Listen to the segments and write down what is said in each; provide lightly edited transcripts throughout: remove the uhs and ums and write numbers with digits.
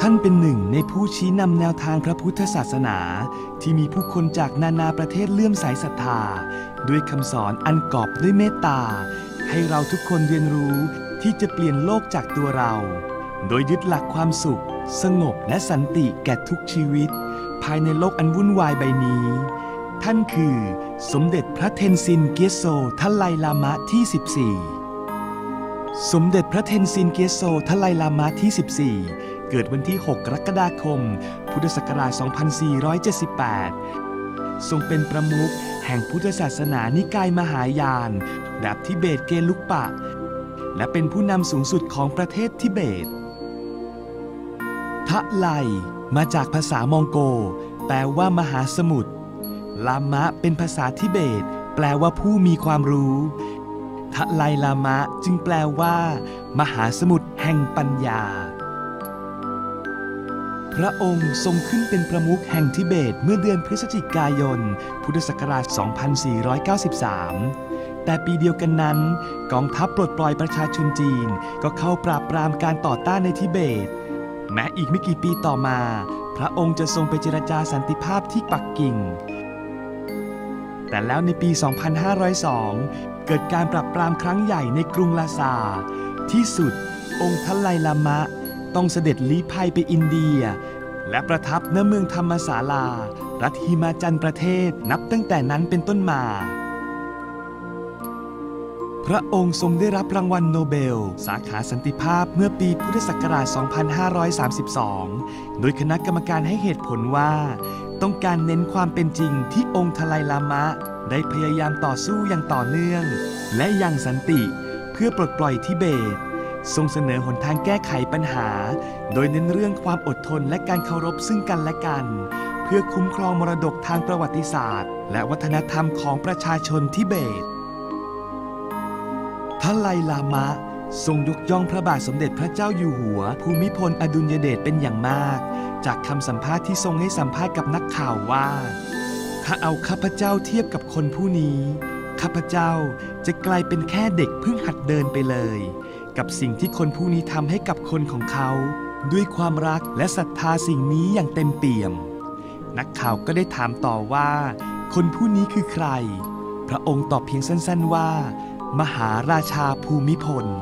ท่านเป็นหนึ่งในผู้ชี้นำแนวทางพระพุทธศาสนาที่มีผู้คนจากนานาประเทศเลื่อมใสศรัทธาด้วยคำสอนอันกอบด้วยเมตตาให้เราทุกคนเรียนรู้ที่จะเปลี่ยนโลกจากตัวเราโดยยึดหลักความสุขสงบและสันติแก่ทุกชีวิตภายในโลกอันวุ่นวายใบนี้ท่านคือสมเด็จพระเทนซินเกียโซทัลไลลามะที่14สมเด็จพระเทนซินเกียโซทัลไลลามะที่14เกิดวันที่6 กรกฎาคมพุทธศักราช 2478 ทรงเป็นประมุขแห่งพุทธศาสนานิกายมหายานแบบทิเบตเกลุกปะและเป็นผู้นำสูงสุดของประเทศทิเบตทะไลมาจากภาษามองโกแปลว่ามหาสมุทรลามะเป็นภาษาทิเบตแปลว่าผู้มีความรู้ทะไลลามะจึงแปลว่ามหาสมุทรแห่งปัญญาพระองค์ทรงขึ้นเป็นประมุขแห่งทิเบตเมื่อเดือนพฤศจิกายนพุทธศักราช 2493 แต่ปีเดียวกันนั้นกองทัพปลดปล่อยประชาชนจีนก็เข้าปราบปรามการต่อต้านในทิเบตแม้อีกไม่กี่ปีต่อมาพระองค์จะทรงไปเจรจาสันติภาพที่ปักกิ่งแต่แล้วในปี 2502 เกิดการปราบปรามครั้งใหญ่ในกรุงลาซาที่สุดองค์ทัลไลลามะต้องเสด็จลี้ภัยไปอินเดียและประทับณเมืองธรรมศาลารัฐหิมาจันประเทศนับตั้งแต่นั้นเป็นต้นมาพระองค์ทรงได้รับรางวัลโนเบลสาขาสันติภาพเมื่อปีพุทธศักราช 2532 โดยคณะกรรมการให้เหตุผลว่าต้องการเน้นความเป็นจริงที่องค์ทัลไลลามะได้พยายามต่อสู้อย่างต่อเนื่องและอย่างสันติเพื่อปลดปล่อยทิเบตทรงเสนอหนทางแก้ไขปัญหาโดยเน้นเรื่องความอดทนและการเคารพซึ่งกันและกันเพื่อคุ้มครองมรดกทางประวัติศาสตร์และวัฒนธรรมของประชาชนทิเบตทัลไลลามะทรงยกย่องพระบาทสมเด็จพระเจ้าอยู่หัวภูมิพลอดุลยเดชเป็นอย่างมากจากคำสัมภาษณ์ที่ทรงให้สัมภาษณ์กับนักข่าวว่าถ้าเอาข้าพเจ้าเทียบกับคนผู้นี้ข้าพเจ้าจะกลายเป็นแค่เด็กเพิ่งหัดเดินไปเลยกับสิ่งที่คนผู้นี้ทำให้กับคนของเขาด้วยความรักและศรัทธาสิ่งนี้อย่างเต็มเปี่ยมนักข่าวก็ได้ถามต่อว่าคนผู้นี้คือใครพระองค์ตอบเพียงสั้นๆว่ามหาราชาภูมิพล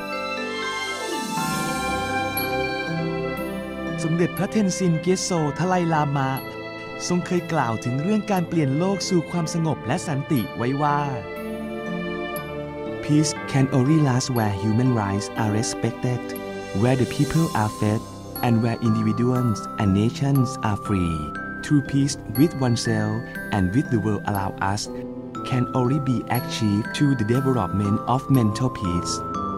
สมเด็จพระเทนซินเกียโซทัลไลลามะทรงเคยกล่าวถึงเรื่องการเปลี่ยนโลกสู่ความสงบและสันติไว้ว่า Peace can only last where human rights are respected, where the people are fed, and where individuals and nations are free. True peace with oneself and with the world allow us can only be achieved through the development of mental peace.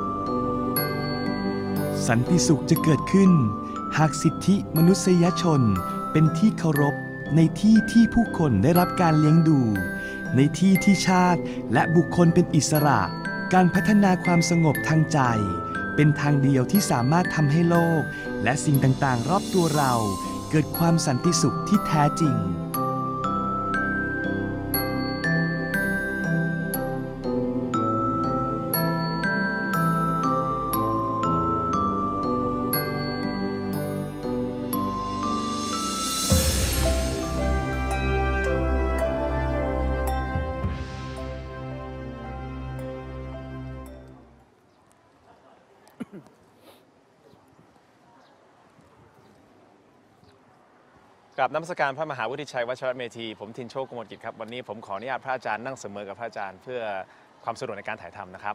สันติสุขจะเกิดขึ้นหากสิทธิมนุษยชนเป็นที่เคารพในที่ที่ผู้คนได้รับการเลี้ยงดูในที่ที่ชาติและบุคคลเป็นอิสระการพัฒนาความสงบทางใจเป็นทางเดียวที่สามารถทำให้โลกและสิ่งต่างๆรอบตัวเราเกิดความสันติสุขที่แท้จริงกราบนมัสการพระมหาวุฒิชัยวชรเมธีผมทินโชค กมลกิจครับวันนี้ผมขออนุญาตพระอาจารย์นั่งเสมอกับพระอาจารย์เพื่อความสะดวกในการถ่ายทำนะครับ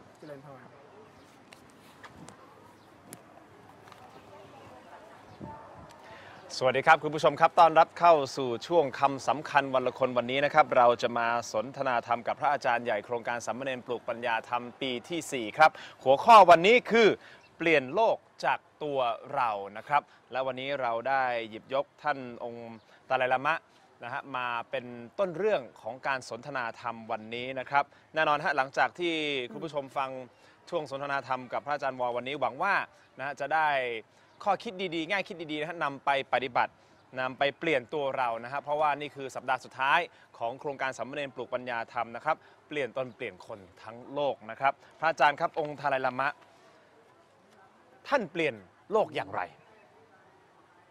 สวัสดีครับคุณผู้ชมครับต้อนรับเข้าสู่ช่วงคำสำคัญวันละคนวันนี้นะครับเราจะมาสนทนาธรรมกับพระอาจารย์ใหญ่โครงการสามเณรปลูกปัญญาธรรมปีที่4ครับหัวข้อวันนี้คือเปลี่ยนโลกจากตัวเรานะครับและวันนี้เราได้หยิบยกท่านองค์ตาไลลามะนะฮะมาเป็นต้นเรื่องของการสนทนาธรรมวันนี้นะครับแน่นอนฮะหลังจากที่คุณผู้ชมฟังช่วงสนทนาธรรมกับพระอาจารย์วอวันนี้หวังว่านะจะได้ข้อคิดดีๆง่ายคิดดีๆนะฮะนำไปปฏิบัตินำไปเปลี่ยนตัวเรานะครับเพราะว่านี่คือสัปดาห์สุดท้ายของโครงการสามเณรปลูกปัญญาธรรมนะครับเปลี่ยนตนเปลี่ยนคนทั้งโลกนะครับพระอาจารย์ครับองค์ตาไลลามะท่านเปลี่ยนโลกอย่างไร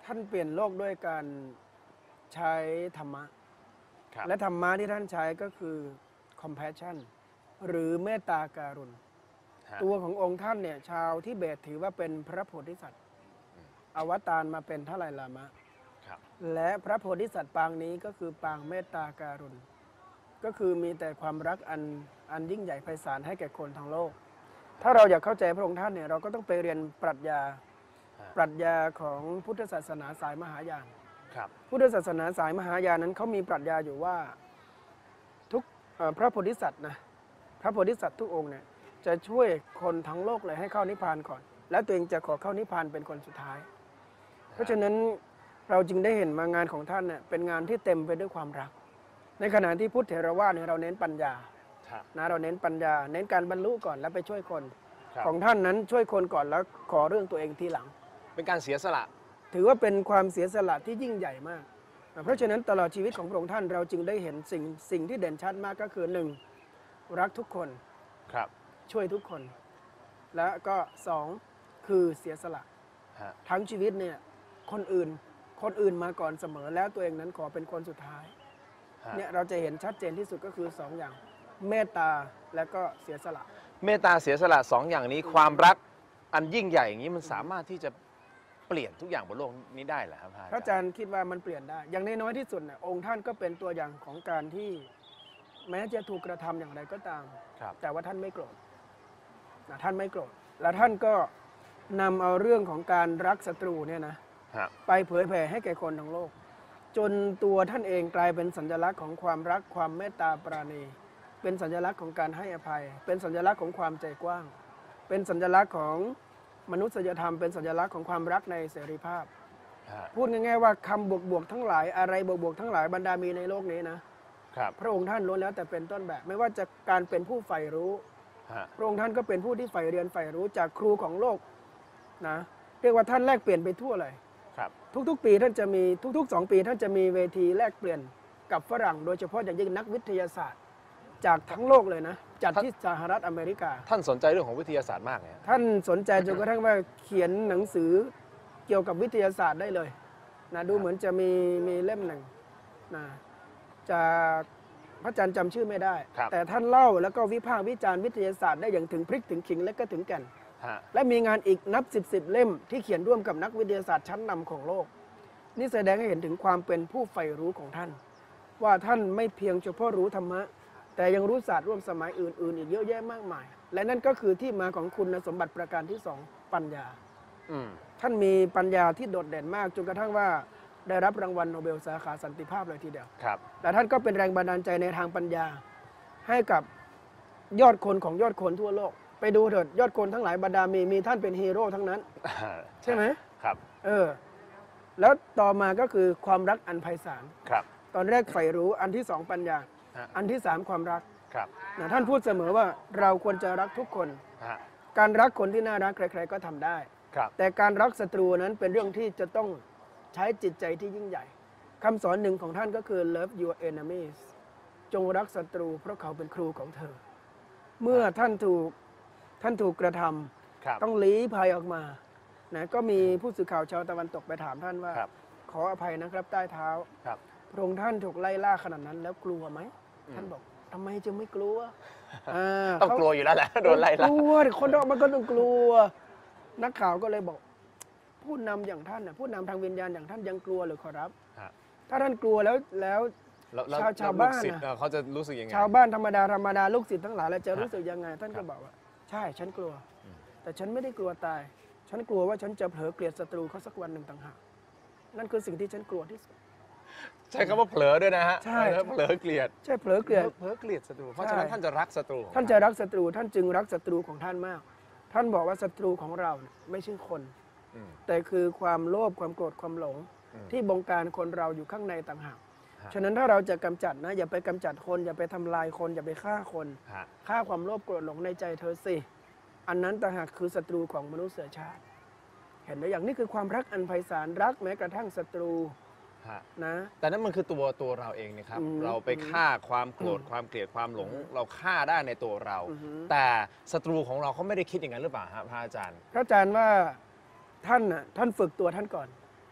ท่านเปลี่ยนโลกด้วยการใช้ธรรมะครับและธรรมะที่ท่านใช้ก็คือ compassion หรือเมตตาการุณฮะตัวขององค์ท่านเนี่ยชาวทิเบตถือว่าเป็นพระโพธิสัตว์อวตารมาเป็นทไลลามะครับและพระโพธิสัตว์ปางนี้ก็คือปางเมตตาการุณ ก็คือมีแต่ความรักอันยิ่งใหญ่ไพศาลให้แก่คนทั้งโลก ถ้าเราอยากเข้าใจพระองค์ท่านเนี่ยเราก็ต้องไปเรียนปรัชญาของพุทธศาสนาสายมหายานครับพุทธศาสนาสายมหายานนั้นเขามีปรัชญาอยู่ว่าทุกพระโพธิสัตว์นะพระโพธิสัตว์ทุกองค์เนี่ยจะช่วยคนทั้งโลกเลยให้เข้านิพพานก่อน แล้วตัวเองจะขอเข้านิพพานเป็นคนสุดท้าย เพราะฉะนั้นเราจึงได้เห็นมางานของท่านเนี่ยเป็นงานที่เต็มไปด้วยความรัก ในขณะที่พุทธเถรวาทเนี่ยเราเน้นปัญญาครับนะเราเน้นปัญญา เน้นการบรรลุก่อนแล้วไปช่วยคนครับของท่านนั้นช่วยคนก่อนแล้วขอเรื่องตัวเองทีหลังเป็นการเสียสละถือว่าเป็นความเสียสละที่ยิ่งใหญ่มาก เพราะฉะนั้นตลอดชีวิตของพระองค์ท่านเราจึงได้เห็นสิ่งที่เด่นชัดมากก็คือหนึ่งรักทุกคนครับช่วยทุกคน และก็สองคือเสียสละฮะทั้งชีวิตเนี่ยคนอื่นมาก่อนเสมอแล้วตัวเองนั้นขอเป็นคนสุดท้ายฮะเนี่ยเราจะเห็นชัดเจนที่สุดก็คือสองอย่างเมตตาและก็เสียสละเมตตาเสียสละสองอย่างนี้ความรักอันยิ่งใหญ่อย่างนี้มันสามารถที่จะเปลี่ยนทุกอย่างบนโลกนี้ได้เหรอครับพระอาจารย์คิดว่ามันเปลี่ยนได้ อย่างน้อยๆที่สุดเนี่ยองค์ท่านก็เป็นตัวอย่างของการที่แม้จะถูกกระทำอย่างไรก็ตามครับแต่ว่าท่านไม่โกรธนะท่านไม่โกรธและท่านก็นำเอาเรื่องของการรักศัตรูเนี่ยนะฮะไปเผยแผ่ให้แก่คนทั้งโลก จนตัวท่านเองกลายเป็นสัญลักษณ์ของความรักความเมตตาปราณี เป็นสัญลักษณ์ของการให้อภัย เป็นสัญลักษณ์ของความใจกว้าง เป็นสัญลักษณ์ของมนุษยธรรม เป็นสัญลักษณ์ของความรักในเสรีภาพฮะพูดง่ายๆว่าคำบวกๆทั้งหลายอะไรบวกๆทั้งหลายบรรดามีในโลกนี้นะครับ พระองค์ท่านล้วนแล้วแต่เป็นต้นแบบ ไม่ว่าจะการเป็นผู้ใฝ่รู้ฮะพระองค์ท่านก็เป็นผู้ที่ใฝ่เรียนใฝ่รู้จากครูของโลกนะเรียกว่าท่านแลกเปลี่ยนไปทั่วเลยครับทุกๆปีท่านจะมีทุกๆ2 ปีท่านจะมีเวทีแลกเปลี่ยนกับฝรั่ง โดยเฉพาะอย่างยิ่งนักวิทยาศาสตร์ จากทั้งโลกเลยนะจัดที่สหรัฐอเมริกาท่านสนใจเรื่องของวิทยาศาสตร์มากเลยฮะท่านสนใจจนกระทั่งว่าเขียนหนังสือเกี่ยวกับวิทยาศาสตร์ได้เลยนะดูเหมือนจะมีเล่มหนึ่งนะจากพระอาจารย์จำชื่อไม่ได้ครับแต่ท่านเล่าแล้วก็วิพากษ์วิจารณ์วิทยาศาสตร์ได้อย่างถึงพริกถึงขิงและก็ถึงแก่นฮะและมีงานอีกนับ10เล่มที่เขียนร่วมกับนักวิทยาศาสตร์ชั้นนำของโลก นี่แสดงให้เห็นถึงความเป็นผู้ใฝ่รู้ของท่าน ว่าท่านไม่เพียงเฉพาะรู้ธรรมะ แต่ยังรู้ศาสตร์ร่วมสมัยอื่นๆอีกเยอะแยะมากมาย และนั่นก็คือที่มาของคุณสมบัติประการที่สองปัญญาอืมท่านมีปัญญาที่โดดเด่นมากจนกระทั่งว่าได้รับรางวัลโนเบลสาขาสันติภาพเลยทีเดียวครับและท่านก็เป็นแรงบันดาลใจในทางปัญญา ให้กับยอดคนของยอดคนทั่วโลก ไปดูเถิดยอดคนทั้งหลายบรรดามีท่านเป็นฮีโร่ทั้งนั้น ใช่ไหมครับแล้วต่อมาก็คือความรักอันไพศาลครับตอนแรกใฝ่รู้อันที่สองปัญญาฮะอันที่สามความรักครับนะท่านพูดเสมอว่าเราควรจะรักทุกคนฮะการรักคนที่น่ารักใครๆก็ทำได้ครับแต่การรักศัตรูนั้นเป็นเรื่องที่จะต้องใช้จิตใจที่ยิ่งใหญ่คำสอนหนึ่งของท่านก็คือ love your enemies จงรักศัตรูเพราะเขาเป็นครูของเธอ เมื่อท่านถูกกระทำครับต้องลี้ภัยออกมานะก็มีผู้สื่อข่าวชาวตะวันตกไปถามท่านว่าครับขออภัยนะครับใต้เท้าครับพระองค์ท่านถูกไล่ล่าขนาดนั้นแล้วกลัวไหม ท่านบอกทำไมจึงไม่กลัวต้องกลัวอยู่แล้วแหละ โดนไล่กล่าลัวดิคนเรามันก็ต้องกลัว นักข่าวก็เลยบอก ผู้นำอย่างท่านน่ะผู้นำทางวิญญาณอย่างท่านยังกลัวหรือขอรับฮะถ้าท่านกลัวแล้วแล้วชาวบ้านลูกศิษย์น่ะเขาจะรู้สึกยังไงชาวบ้านธรรมดาลูกศิษย์ทั้งหลายแล้วจะรู้สึกยังไง ท่านก็บอกว่า ใช่ฉันกลัว แต่ฉันไม่ได้กลัวตาย ฉันกลัวว่าฉันจะเผลอเกลียดศัตรูเขาสักวันหนึ่งต่างหากนั่นคือสิ่งที่ฉันกลัวที่สุดใช้คำว่าเผลอด้วยนะฮะใช่เผลอเกลียดใช่เผลอเกลียดเผลอเกลียดศัตรู เพราะฉะนั้นใช่ท่านจะรักศัตรูของท่านจะรักศัตรูท่านจึงรักศัตรูของท่านมาก ท่านบอกว่าศัตรูของเราเนี่ยไม่ใช่คนอืมแต่คือความโลภความโกรธความหลงอืมที่บงการคนเราอยู่ข้างในต่างหากฮะฉะนั้นถ้าเราจะกำจัดนะอย่าไปกำจัดคนอย่าไปทำลายคนอย่าไปฆ่าคนฮะฆ่าความโลภโกรธหลงในใจเธอสิ อันนั้นต่างหากคือศัตรูของมนุษยชาติ เห็นไหมอย่างนี้คือความรักอันไพศาลรักแม้กระทั่งศัตรูฮะนะแต่นั่นมันคือตัวเราเองนะครับอืมเราไปฆ่าความโกรธความเกลียดความหลง เราฆ่าได้ในตัวเราอือฮึแต่ศัตรูของเราเขาไม่ได้คิดอย่างนั้นหรือเปล่าฮะพระอาจารย์พระอาจารย์ว่าท่านฝึกตัวท่านก่อน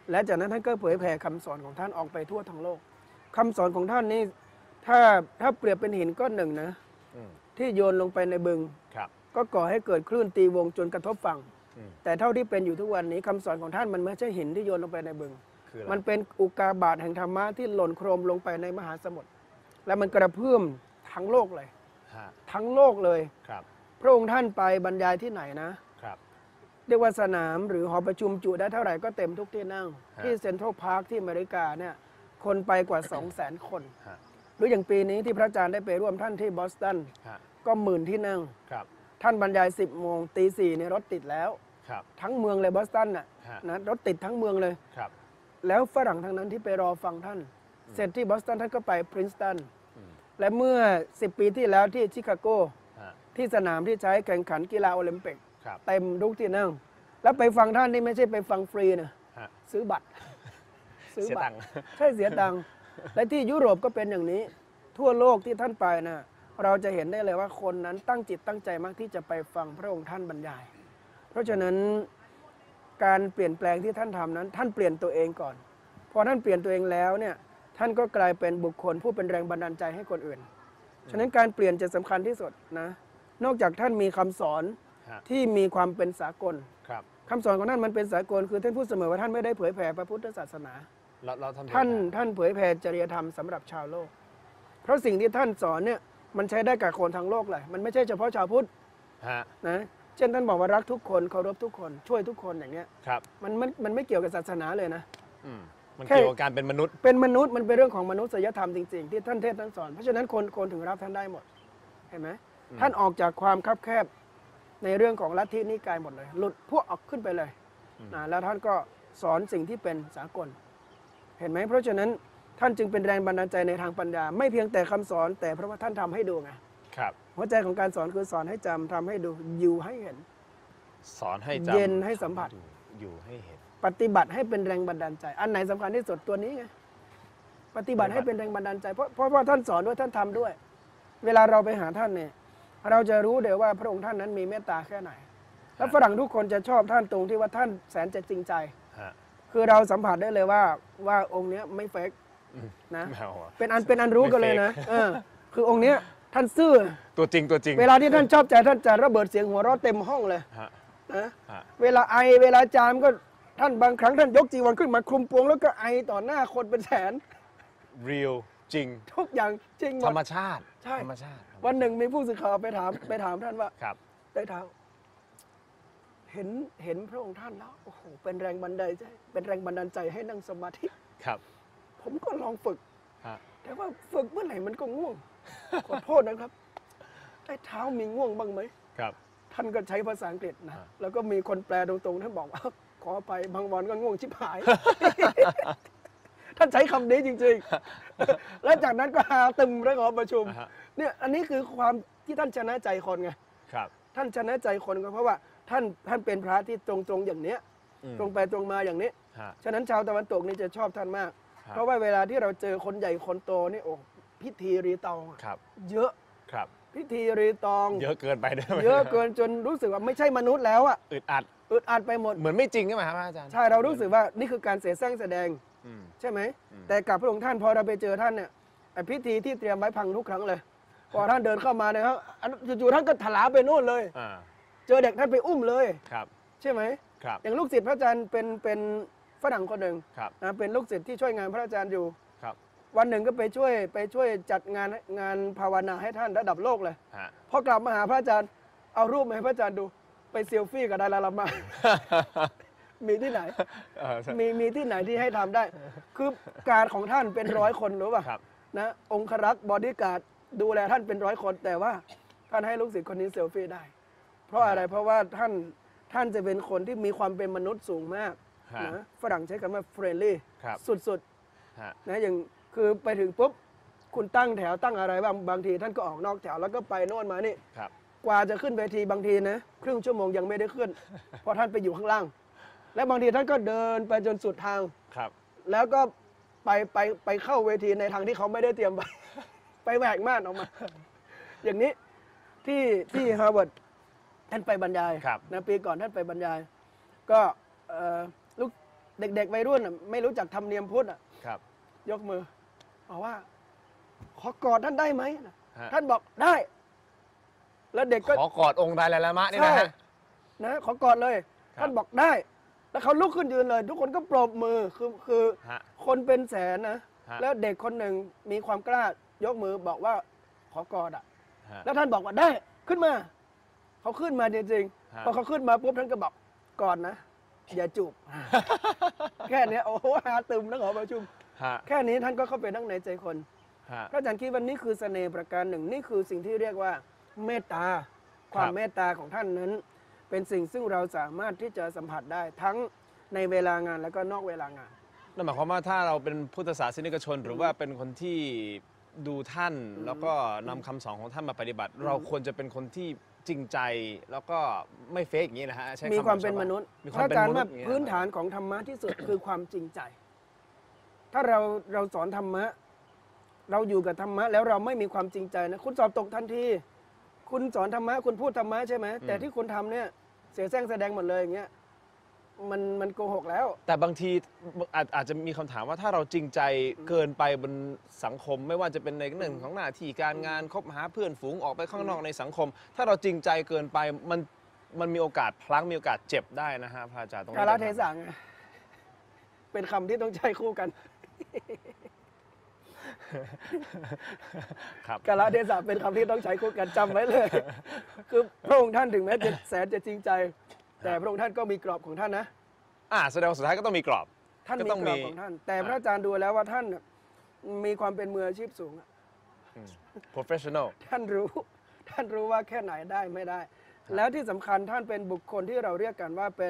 และจากนั้นท่านก็เผยแผ่คำสอนของท่านออกไปทั่วทั้งโลกคำสอนของท่านนี่ถ้าเปรียบเป็นหินก้อนหนึ่งนะที่โยนลงไปในบึงก็ก่อให้เกิดคลื่นตีวงจนกระทบฝั่งแต่เท่าที่เป็นอยู่ทุกวันนี้คำสอนของท่านมันไม่ใช่หินที่โยนลงไปในบึงมันเป็นอุกาบาตแห่งธรรมะที่หล่นโครมลงไปในมหาสมุทรและมันกระเพื่อมทั้งโลกเลยทั้งโลกเลยพระองค์ท่านไปบรรยายที่ไหนนะเรียกว่าสนามหรือหอประชุมจุได้เท่าไหร่ก็เต็มทุกที่นั่งที่เซ็นทรัลพาร์คที่อเมริกาเนี่ยคนไปกว่า 200,000 คนหรืออย่างปีนี้ที่พระอาจารย์ได้ไปร่วมท่านที่บอสตันก็10,000 ที่นั่งท่านบรรยาย 10 โมงตี 4เนี่ยรถติดแล้วทั้งเมืองเลยบอสตันน่ะนะรถติดทั้งเมืองเลยแล้วฝรั่งทั้งนั้นที่ไปรอฟังท่านเสร็จที่บอสตันท่านก็ไปพรินสตันและเมื่อ10 ปีที่แล้วที่ชิคาโกที่สนามที่ใช้แข่งขันกีฬาโอลิมปิกเต็มทุกที่นั่งแล้วไปฟังท่านนี่ไม่ใช่ไปฟังฟรีนะซื้อบัตรซื้อบัตรใช่เสียตังค์และที่ยุโรปก็เป็นอย่างนี้ทั่วโลกที่ท่านไปนะเราจะเห็นได้เลยว่าคนนั้นตั้งจิตตั้งใจมากที่จะไปฟังพระองค์ท่านบรรยายเพราะฉะนั้นการเปลี่ยนแปลงที่ท่านทำนั้นท่านเปลี่ยนตัวเองก่อนพอท่านเปลี่ยนตัวเองแล้วเนี่ยท่านก็กลายเป็นบุคคลผู้เป็นแรงบันดาลใจให้คนอื่นฉะนั้นการเปลี่ยนจะสำคัญที่สุดนะนอกจากท่านมีคำสอนที่มีความเป็นสากลคำสอนของท่านมันเป็นสากลคือท่านพูดเสมอว่าท่านไม่ได้เผยแผ่พระพุทธศาสนาท่านเผยแผ่จริยธรรมสำหรับชาวโลกเพราะสิ่งที่ท่านสอนเนี่ยมันใช้ได้กับคนทั้งโลกเลยมันไม่ใช่เฉพาะชาวพุทธนะเช่นท่านบอกว่ารักทุกคนเคารพทุกคนช่วยทุกคนอย่างเงี้ยมันไม่เกี่ยวกับศาสนาเลยนะมันเกี่ยวกับการเป็นมนุษย์มันเป็นเรื่องของมนุษยธรรมจริงๆที่ท่านเทศท่านสอนเพราะฉะนั้นคนถึงรับท่านได้หมดเห็นไหมท่านออกจากความคับแคบในเรื่องของลัทธินิกายหมดเลยหลุดพวกออกขึ้นไปเลยแล้วท่านก็สอนสิ่งที่เป็นสากลเห็นไหมเพราะฉะนั้นท่านจึงเป็นแรงบันดาลใจในทางปัญญาไม่เพียงแต่คำสอนแต่เพราะว่าท่านทำให้ดูไงหัวใจของการสอนคือสอนให้จำทำให้ดูอยู่ให้เห็นสอนให้จำเย็นให้สัมผัสอยู่ให้เห็นปฏิบัติให้เป็นแรงบันดาลใจอันไหนสำคัญที่สุดตัวนี้ไงปฏิบัติให้เป็นแรงบันดาลใจเพราะว่าท่านสอนด้วยท่านทำด้วยเวลาเราไปหาท่านเนี่ยเราจะรู้เดี๋ยวว่าพระองค์ท่านนั้นมีเมตตาแค่ไหนแล้วฝรั่งทุกคนจะชอบท่านตรงที่ว่าท่านแสนจะจริงใจคือเราสัมผัสได้เลยว่าองค์นี้ไม่เฟกนะเป็นอันรู้กันเลยนะคือองค์นี้ท่านซื่อตัวจริงเวลาที่ท่านชอบใจท่านจะระเบิดเสียงหัวเราะเต็มห้องเลยนะเวลาไอเวลาจามก็ท่านบางครั้งท่านยกจีวรขึ้นมาคลุมโปงแล้วก็ไอต่อหน้าคนเป็นแสนเรียลจริงทุกอย่างจริงธรรมชาติใช่วันหนึ่งมีผู้สื่อข่าวไปถามท่านว่าได้เท้าเห็นพระองค์ท่านแล้วโอ้โหเป็นแรงบันดาลใจให้นั่งสมาธิผมก็ลองฝึกแต่ว่าฝึกเมื่อไหร่มันก็ง่วงขอโทษนะครับได้เท้ามีง่วงบ้างไหมท่านก็ใช้ภาษาอังกฤษนะแล้วก็มีคนแปลตรงๆท่านบอกว่าขอไปบางวันก็ง่วงชิบหายท่านใช้คำนี้จริงๆแล้วจากนั้นก็หาตึมแล้วก็ประชุมเนี่ยอันนี้คือความที่ท่านชนะใจคนไงท่านชนะใจคนก็เพราะว่าท่านเป็นพระที่ตรงๆอย่างเนี้ยตรงไปตรงมาอย่างนี้ฉะนั้นชาวตะวันตกนี่จะชอบท่านมากเพราะว่าเวลาที่เราเจอคนใหญ่คนโตนี่โอ้พิธีรีตองเยอะพิธีรีตองเยอะเกินไปด้วยเยอะเกินจนรู้สึกว่าไม่ใช่มนุษย์แล้วอ่ะอึดอัดไปหมดเหมือนไม่จริงใช่ไหมครับอาจารย์ใช่เรารู้สึกว่านี่คือการเสแสร้งแสดงใช่ไหมแต่กับพระองค์ท่านพอเราไปเจอท่านเนี่ยพิธีที่เตรียมไว้พังทุกครั้งเลยพอท่านเดินเข้ามาเนี่ยครับจู่ๆท่านก็ถลาไปโน่นเลยเจอเด็กท่านไปอุ้มเลยใช่ไหมอย่างลูกศิษย์พระอาจารย์เป็นฝรั่งคนหนึ่งเป็นลูกศิษย์ที่ช่วยงานพระอาจารย์อยู่วันหนึ่งก็ไปช่วยจัดงานภาวนาให้ท่านระดับโลกเลยพอกลับมาหาพระอาจารย์เอารูปมาให้พระอาจารย์ดูไปเซลฟี่กับดาราลามามีที่ไหนมีที่ไหนที่ให้ทำได้คือการของท่านเป็น100 คนรู้ป่ะนะองครักษ์บอดี้การ์ดดูแลท่านเป็น100 คนแต่ว่าท่านให้ลูกศิษย์คนนี้เซลฟี่ได้เพราะอะไรเพราะว่าท่านจะเป็นคนที่มีความเป็นมนุษย์สูงมากนะฝรั่งใช้คำว่าเฟรนลี่สุดๆนะอย่างคือไปถึงปุ๊บคุณตั้งแถวตั้งอะไรบางทีท่านก็ออกนอกแถวแล้วก็ไปโน่นมานี่กว่าจะขึ้นเวทีบางทีนะครึ่งชั่วโมงยังไม่ได้ขึ้นเพราะท่านไปอยู่ข้างล่างและบางทีท่านก็เดินไปจนสุดทางแล้วก็ไปเข้าเวทีในทางที่เขาไม่ได้เตรียมไปแหวกม่านออกมาอย่างนี้ที่ฮาร์วาร์ดท่านไปบรรยายนะปีก่อนท่านไปบรรยายก็เด็กๆวัยรุ่นไม่รู้จักธรรมเนียมพุทธครับยกมือบอกว่า ขอกอดท่านได้ไหมฮะท่านบอกได้ แล้วเด็กก็ขอกอดองค์ไดลายลามะนี่นะใช่ฮะนะขอกอดเลยครับท่านบอกได้ แล้วเขาลุกขึ้นยืนเลย ทุกคนก็ปรบมือคือฮะคนเป็นแสนนะฮะแล้วเด็กคนหนึ่งมีความกล้ายกมือบอกว่าขอกอดฮะแล้วท่านบอกว่าได้ขึ้นมาเขาขึ้นมาจริงฮะๆพอเขาขึ้นมาปุ๊บท่านก็บอกกอดนะ อย่าจูบ แค่เนี้ยโอ้โหหาตึมทั้งหอประชุมฮะแค่นี้ท่านก็เข้าไปนั่งในใจคนฮะพระอาจารย์คิดว่านี่คือเสน่ห์ประการหนึ่งนี่คือสิ่งที่เรียกว่าเมตตาความเมตตาของท่านนั้น เป็นสิ่งซึ่งเราสามารถที่จะสัมผัสได้ทั้งในเวลางานแล้วก็นอกเวลางานนั่นหมายความว่าถ้าเราเป็นพุทธศาสนิกชน หรือว่าเป็นคนที่ดูท่าน แล้วก็นำคำสอนของท่านมาปฏิบัติ เราควรจะเป็นคนที่จริงใจแล้วก็ไม่เฟกอย่างนี้นะฮะใช้คำมีความแบบเป็นชาวบ้มนุษย์มีคพวามระเป็อาน จารย์มนุว่าษย์อย่างเงี้ยพื้นฐานของธรรมะที่สุด คือความจริงใจ ถ้าเราสอนธรรมะ เราอยู่กับธรรมะ แล้วเราไม่มีความจริงใจนะคุณสอบตกทันที คุณสอนธรรมะคุณพูดธรรมะใช่ไหมแต่ที่คุณทำเนี่ยเสียแซงแสดงหมดเลยอย่างเงี้ยมันโกหกแล้วแต่บางทีอาจจะมีคำถามว่าถ้าเราจริงใจเกินไปบนสังคม ไม่ว่าจะเป็นในเรื่องของหน้าที่การงานคบหาเพื่อนฝูงออกไปข้างนอกในสังคม ถ้าเราจริงใจเกินไปมันมีโอกาสพลั้งมีโอกาสเจ็บได้นะฮะพระอาจารย์ตรงนี้กาลเทศะไงเป็นคำที่ต้องใช้คู่กันครับกาลเทศะเป็นคำที่ต้องใช้คู่กันจำไว้เลย คือพระองค์ท่านถึงแม้จะแสนจะจริงใจ แต่พระองค์ท่านก็มีกรอบของท่านนะแสดงว่าสุดท้ายก็ต้องมีกรอบท่านก็มีต้องกรอบของท่าน แต่พระอาจารย์ดูแล้วว่าท่านมีความเป็นมืออาชีพสูงอะ professional ท่านรู้ว่าแค่ไหนได้ไม่ได้ แล้วที่สำคัญท่านเป็นบุคคลที่เราเรียกกันว่าเป็น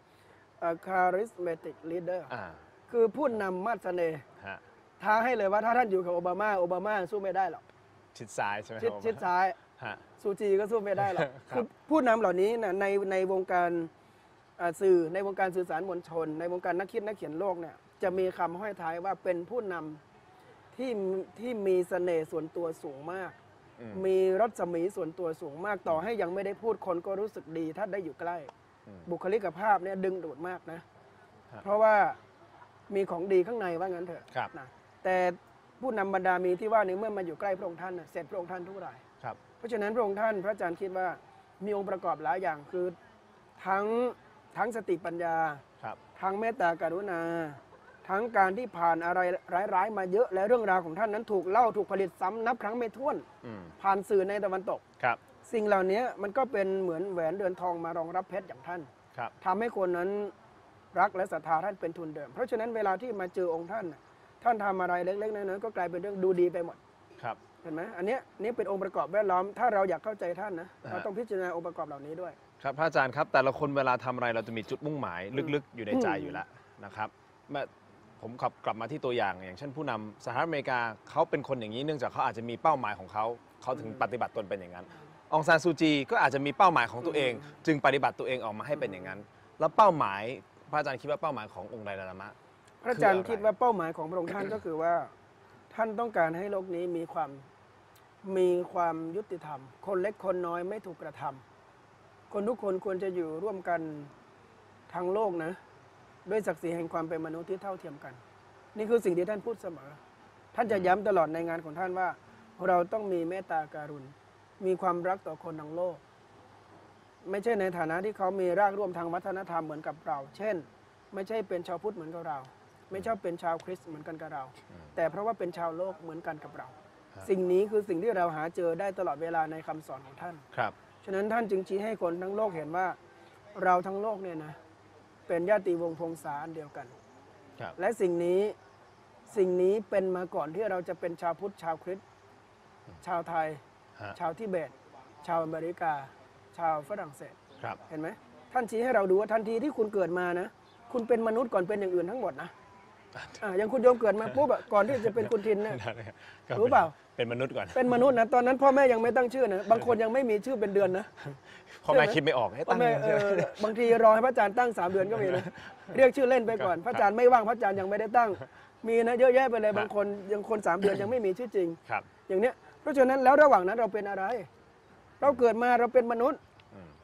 charismatic leader คือผู้นำมาดเสน่ห์ฮะท้าให้เลยว่าถ้าท่านอยู่กับโอบามาสู้ไม่ได้หรอกชิดซ้ายใช่ไหมชิดซ้ายฮะซูจีก็สู้ไม่ได้หรอกครับคือผู้นำเหล่านี้นะในวงการสื่อในวงการสื่อสารมวลชน ในวงการนักคิดนักเขียนโลกเนี่ยจะมีคำห้อยท้ายว่าเป็นผู้นำที่มีเสน่ห์ส่วนตัวสูงมาก มีรัศมีส่วนตัวสูงมาก ต่อให้ยังไม่ได้พูดคนก็รู้สึกดีถ้าได้อยู่ใกล้ บุคลิกภาพเนี่ยดึงดูดมากนะ เพราะว่ามีของดีข้างในว่างั้นเถอะครับนะแต่ผู้นำบรรดามีที่ว่านี้เมื่อมาอยู่ใกล้พระองค์ท่านน่ะเสร็จพระองค์ท่านทุกรายครับเพราะฉะนั้นพระองค์ท่านพระอาจารย์คิดว่ามีองค์ประกอบหลายอย่างคือทั้งสติปัญญาครับทั้งเมตตากรุณา ทั้งการที่ผ่านอะไรร้ายๆมาเยอะและเรื่องราวของท่านนั้นถูกเล่าถูกผลิตซ้ำนับครั้งไม่ถ้วน ผ่านสื่อในตะวันตกครับสิ่งเหล่านี้มันก็เป็นเหมือนแหวนเดือนทองมารองรับเพชรอย่างท่านครับทำให้คนนั้นรักและศรัทธาท่านเป็นทุนเดิม เพราะฉะนั้นเวลาที่มาเจอองค์ท่านน่ะท่านทำอะไรเล็กๆน้อยๆก็กลายเป็นเรื่องดูดีไปหมดครับเห็นไหมอันเนี้ยนี่เป็นองค์ประกอบแวดล้อมถ้าเราอยากเข้าใจท่านนะเราต้องพิจารณาองค์ประกอบเหล่านี้ด้วยครับพระอาจารย์ครับแต่ละคนเวลาทำอะไรเราจะมีจุดมุ่งหมายลึกๆอยู่ในใจอยู่แล้วนะครับผมกลับมาที่ตัวอย่างเช่นผู้นำสหรัฐอเมริกาเขาเป็นคนอย่างนี้เนื่องจากเขาอาจจะมีเป้าหมายของเขาถึงปฏิบัติตนเป็นอย่างนั้นองซานซูจีก็อาจจะมีเป้าหมายของตัวเอง จึงปฏิบัติตัวเองออกมาให้เป็นอย่างนั้น แล้วเป้าหมายพระอาจารย์คิดว่าเป้าหมายขององค์ไดลายลามะพระอาจารย์คืออะไรคิดว่าเป้าหมายของพระองค์ท่าน ก็คือว่าท่านต้องการให้โลกนี้มีความยุติธรรม คนเล็กคนน้อยไม่ถูกกระทำคนทุกคนควรจะอยู่ร่วมกันทางโลกนะด้วยศักดิ์ศรีแห่งความเป็นมนุษย์ที่เท่าเทียมกัน นี่คือสิ่งที่ท่านพูดเสมอ ท่านจะย้ำตลอดในงานของท่านว่า เราต้องมีเมตตาการุณมีความรักต่อคนทั้งโลก ไม่ใช่ในฐานะที่เขามีรากร่วมทางวัฒนธรรมเหมือนกับเรา เช่น ไม่ใช่เป็นชาวพุทธเหมือนกับเรา ไม่ใช่เป็นชาวคริสต์เหมือนกันกับเรา แต่เพราะว่าเป็นชาวโลกเหมือนกันกับเรา สิ่งนี้คือสิ่งที่เราหาเจอได้ตลอดเวลาในคำสอนของท่านครับฉะนั้นท่านจึงชี้ให้คนทั้งโลกเห็นว่าเราทั้งโลกเนี่ยนะเป็นญาติวงศ์พงศาอันเดียวกันครับและสิ่งนี้เป็นมาก่อนที่เราจะเป็นชาวพุทธชาวคริสต์ชาวไทยฮะชาวทิเบต ชาวอเมริกา ชาวฝรั่งเศสครับเห็นไหมท่านชี้ให้เราดูว่าทันทีที่คุณเกิดมานะคุณเป็นมนุษย์ก่อนเป็นอย่างอื่นทั้งหมดนะอย่างคุณโยมเกิดมาปุ๊บอะก่อนที่จะเป็นคุณทินเนี่ย รู้เปล่าเป็นมนุษย์ก่อนเป็นมนุษย์นะตอนนั้นพ่อแม่ยังไม่ตั้งชื่อนะบางคนยังไม่มีชื่อเป็นเดือนนะพ่อแม่คิดไม่ออกให้พ่อตั้งแม่บางทีรอให้พระอาจารย์ตั้ง3 เดือนก็มีนะเรียกชื่อเล่นไปก่อนพระอาจารย์ไม่ว่างพระอาจารย์ยังไม่ได้ตั้งมีนะเยอะแยะไปเลยบางคนยังคน3 เดือนยังไม่มีชื่อจริงครับอย่างเนี้ยเพราะฉะนั้นแล้วระหว่างนั้นเราเป็นอะไร เราเกิดมาเราเป็นมนุษย์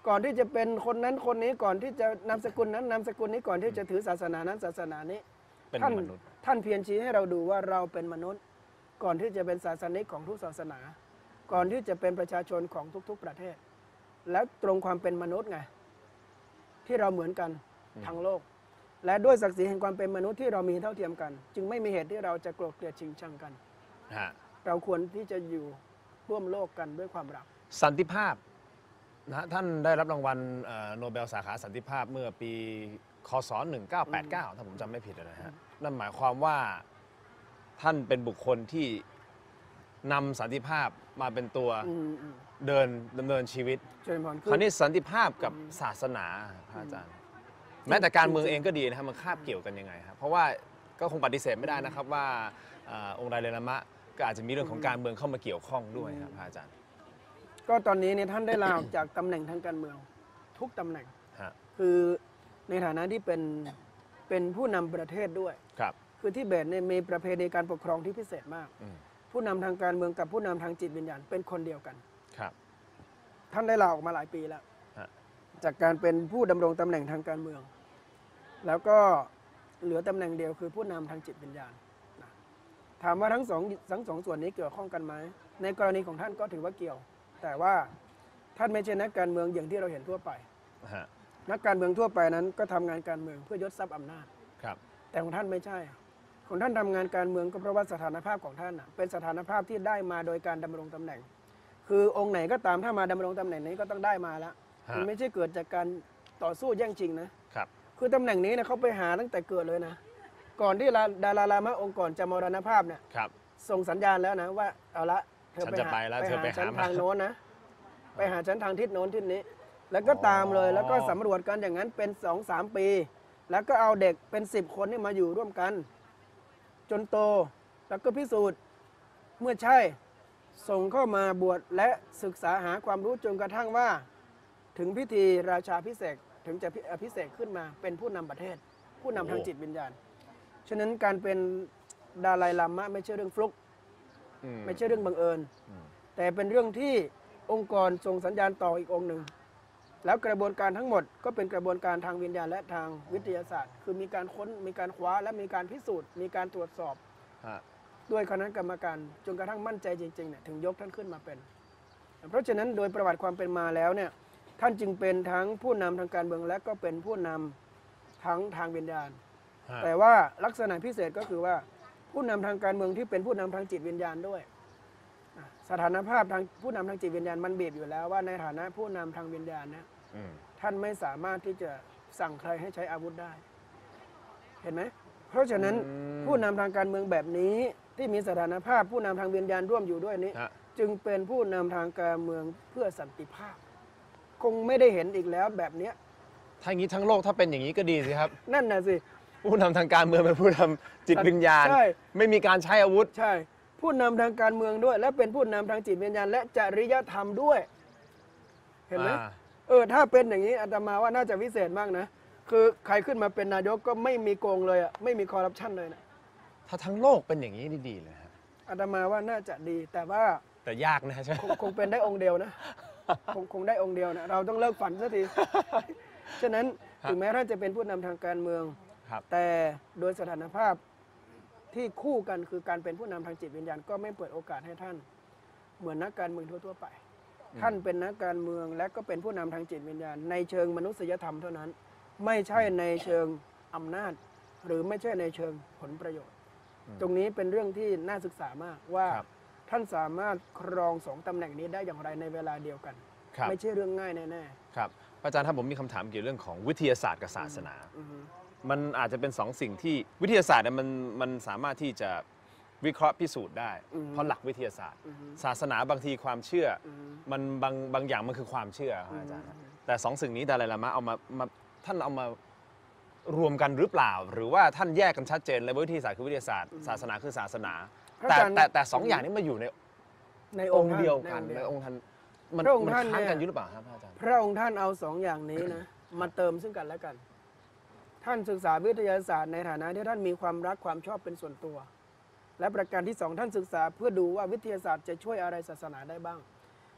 ก่อนที่จะเป็นคนนั้นคนนี้ก่อนที่จะนามสกุลนั้นนามสกุลนี้ก่อนที่จะถือศาสนานั้นศาสนานี้เป็นท่านมนุษย์ท่านเพียรชี้ให้เราดูว่าเราเป็นมนุษย์ ก่อนที่จะเป็นศาสนิกของทุกศาสนา ก่อนที่จะเป็นประชาชนของทุกๆประเทศ และตรงความเป็นมนุษย์ไงที่เราเหมือนกันทั้งโลก และด้วยศักดิ์ศรีแห่งความเป็นมนุษย์ที่เรามีเท่าเทียมกัน จึงไม่มีเหตุที่เราจะโกรธเกลียดชิงชังกันฮะเราควรที่จะอยู่ร่วมโลกกันด้วยความรักสันติภาพนะฮะท่านได้รับรางวัลโนเบลสาขาสันติภาพเมื่อปีคศ1989ถ้าผมจำไม่ผิดนะฮะนั่นหมายความว่าท่านเป็นบุคคลที่นำสันติภาพมาเป็นตัวดำเนินชีวิตเจริญพรคราวนี้สันติภาพกับศาสนาพระอาจารย์ แม้แต่การเมืองเองก็ดีนะครับมันคาบเกี่ยวกันยังไงครับเพราะว่าก็คงปฏิเสธไม่ได้นะครับว่าองค์ไดเรลามะก็อาจจะมีเรื่องของการเมืองเข้ามาเกี่ยวข้องด้วยครับพระอาจารย์ก็ตอนนี้เนี่ยท่านได้ลาออกจากตำแหน่งทางการเมืองทุกตำแหน่งฮะคือในฐานะที่เป็นผู้นำประเทศด้วยครับคือทิเบตเนี่ยมีประเพณีการปกครองที่พิเศษมากอืมผู้นำทางการเมืองกับผู้นำทางจิตวิญญาณเป็นคนเดียวกันครับท่านได้ลาออกมาหลายปีแล้วฮะจากการเป็นผู้ดำรงตำแหน่งทางการเมือง แล้วก็เหลือตำแหน่งเดียวคือผู้นำทางจิตวิญญาณนะถามว่าทั้งสองส่วนนี้เกี่ยวข้องกันไหมในกรณีของท่านก็ถือว่าเกี่ยว แต่ว่าท่านไม่ใช่นักการเมืองอย่างที่เราเห็นทั่วไปฮะนักการเมืองทั่วไปนั้นก็ทำงานการเมืองเพื่อยศทรัพย์อำนาจครับแต่ของท่านไม่ใช่ ของท่านทำงานการเมืองก็เพราะว่าสถานภาพของท่านน่ะเป็นสถานภาพที่ได้มาโดยการดำรงตำแหน่ง คือองค์ไหนก็ตามถ้ามาดำรงตำแหน่งนี้ก็ต้องได้มาแล้วฮะมันไม่ใช่เกิดจากการต่อสู้แย่งชิงนะครับคือตำแหน่งนี้นะเขาไปหาตั้งแต่เกิดเลยนะ ก่อนที่ดาราลามะองค์ก่อนจะมรณภาพเนี่ยครับส่งสัญญาณแล้วนะว่าเอาละเธอฉันจะไปแล้วเธอไปหาฉันมาทางโน้นนะ ไปหาฉันทางทิศโน้นทิศนี้ แล้วก็ตามเลยแล้วก็สำรวจกันอย่างนั้นเป็น 2-3 ปี แล้วก็เอาเด็กเป็น 10 คนนี่มาอยู่ร่วมกัน จนโตแล้วก็พิสูจน์เมื่อใช่ส่งเข้ามาบวชและศึกษาหาความรู้จนกระทั่งว่า ถึงพิธีราชาพิเศษกถึงจะพิเศษกขึ้นมาเป็นผู้นำประเทศ ผู้นำทางจิตวิญญาณ ฉะนั้นการเป็นดาไลลามะไม่ใช่เรื่องฟลุกอืมไม่ใช่เรื่องบังเอิญอืมแต่เป็นเรื่องที่องค์กรส่งสัญญาณต่ออีกองค์หนึ่ง แล้วกระบวนการทั้งหมดก็เป็นกระบวนการทางวิญญาณและทางวิทยาศาสตร์ คือมีการค้นมีการคว้าและมีการพิสูจน์ มีการตรวจสอบฮะด้วยคณะกรรมการจนกระทั่งมั่นใจจริงๆเนี่ยถึงยกท่านขึ้นมาเป็น เพราะฉะนั้นโดยประวัติความเป็นมาแล้วเนี่ยท่านจึงเป็นทั้งผู้นำทางการเมืองและก็เป็นผู้นำทั้งทางวิญญาณฮะแต่ว่าลักษณะพิเศษก็คือว่าผู้นำทางการเมืองที่เป็นผู้นำทางจิตวิญญาณด้วยสถานภาพทางผู้นำทางจิตวิญญาณมันบีบอยู่แล้วว่าในฐานะผู้นำทางวิญญาณนะอืมท่านไม่สามารถที่จะสั่งใครให้ใช้อาวุธได้ เห็นไหมเพราะฉะนั้นผู้นำทางการเมืองแบบนี้ที่มีสถานภาพผู้นำทางวิญญาณร่วมอยู่ด้วยนี้ฮะจึงเป็นผู้นำทางการเมืองเพื่อสันติภาพ คงไม่ได้เห็นอีกแล้วแบบเนี้ยถ้าอย่างนี้ทั้งโลกถ้าเป็นอย่างนี้ก็ดีสิครับนั่นน่ะสิผู้นำทางการเมืองเป็นผู้นำจิตวิญญาณใช่ไม่มีการใช้อาวุธใช่ ผู้นำทางการเมืองด้วย และเป็นผู้นำทางจิตวิญญาณและจริยธรรมด้วย เห็นไหม ถ้าเป็นอย่างนี้อาตมาว่าน่าจะวิเศษมากนะ คือใครขึ้นมาเป็นนายกก็ไม่มีโกงเลยอ่ะไม่มีคอร์รัปชันเลยนะถ้าทั้งโลกเป็นอย่างนี้ดีๆเลยฮะอาตมาว่าน่าจะดี แต่ว่าแต่ยากนะใช่ไหมคงเป็นได้องค์เดียวนะ คงได้องค์เดียวนะเราต้องเลิกฝันสักที ฉะนั้นถึงแม้ท่านจะเป็นผู้นำทางการเมืองครับแต่โดยสถานภาพที่คู่กันคือการเป็นผู้นำทางจิตวิญญาณก็ไม่เปิดโอกาสให้ท่าน เหมือนนักการเมืองทั่วๆไป ท่านเป็นนักการเมืองและก็เป็นผู้นำทางจิตวิญญาณในเชิงมนุษยธรรมเท่านั้น ไม่ใช่ในเชิงอำนาจ หรือไม่ใช่ในเชิงผลประโยชน์ ตรงนี้เป็นเรื่องที่น่าศึกษามากว่าครับท่านสามารถครองสองตำแหน่งนี้ได้อย่างไรในเวลาเดียวกันครับไม่ใช่เรื่องง่ายแน่ครับอาจารย์ถ้าผมมีคำถามเกี่ยวกับเรื่องของวิทยาศาสตร์กับศาสนาๆอือฮึมันอาจจะเป็นสองสิ่งที่วิทยาศาสตร์เนี่ยมันสามารถที่จะวิเคราะห์พิสูจน์ได้ เพราะหลักวิทยาศาสตร์ ศาสนาบางทีความเชื่ออมันบางอย่างมันคือความเชื่อครับอาจารย์ แต่สองสิ่งนี้ดาไลลามะเอามาท่านเอามารวมกันหรือเปล่า หรือว่าท่านแยกกันชัดเจนเลยว่าวิทยาศาสตร์คือวิทยาศาสตร์ศาสนาคือศาสนา แต่สองอย่างนี้มาอยู่ในในองค์เดียวกันในในออง งค์ค์ท่านมันพระองค์ท่านค้านเนี่ยกันอยู่หรือเปล่าครับอาจารย์พระองค์ท่านเอาสองอย่างนี้นะ มาเติมซึ่งกันและกัน ท่านศึกษาวิทยาศาสตร์ในฐานะที่ท่านมีความรักความชอบเป็นส่วนตัว และประการที่สองท่านศึกษาเพื่อดูว่าวิทยาศาสตร์จะช่วยอะไรศาสนาได้บ้าง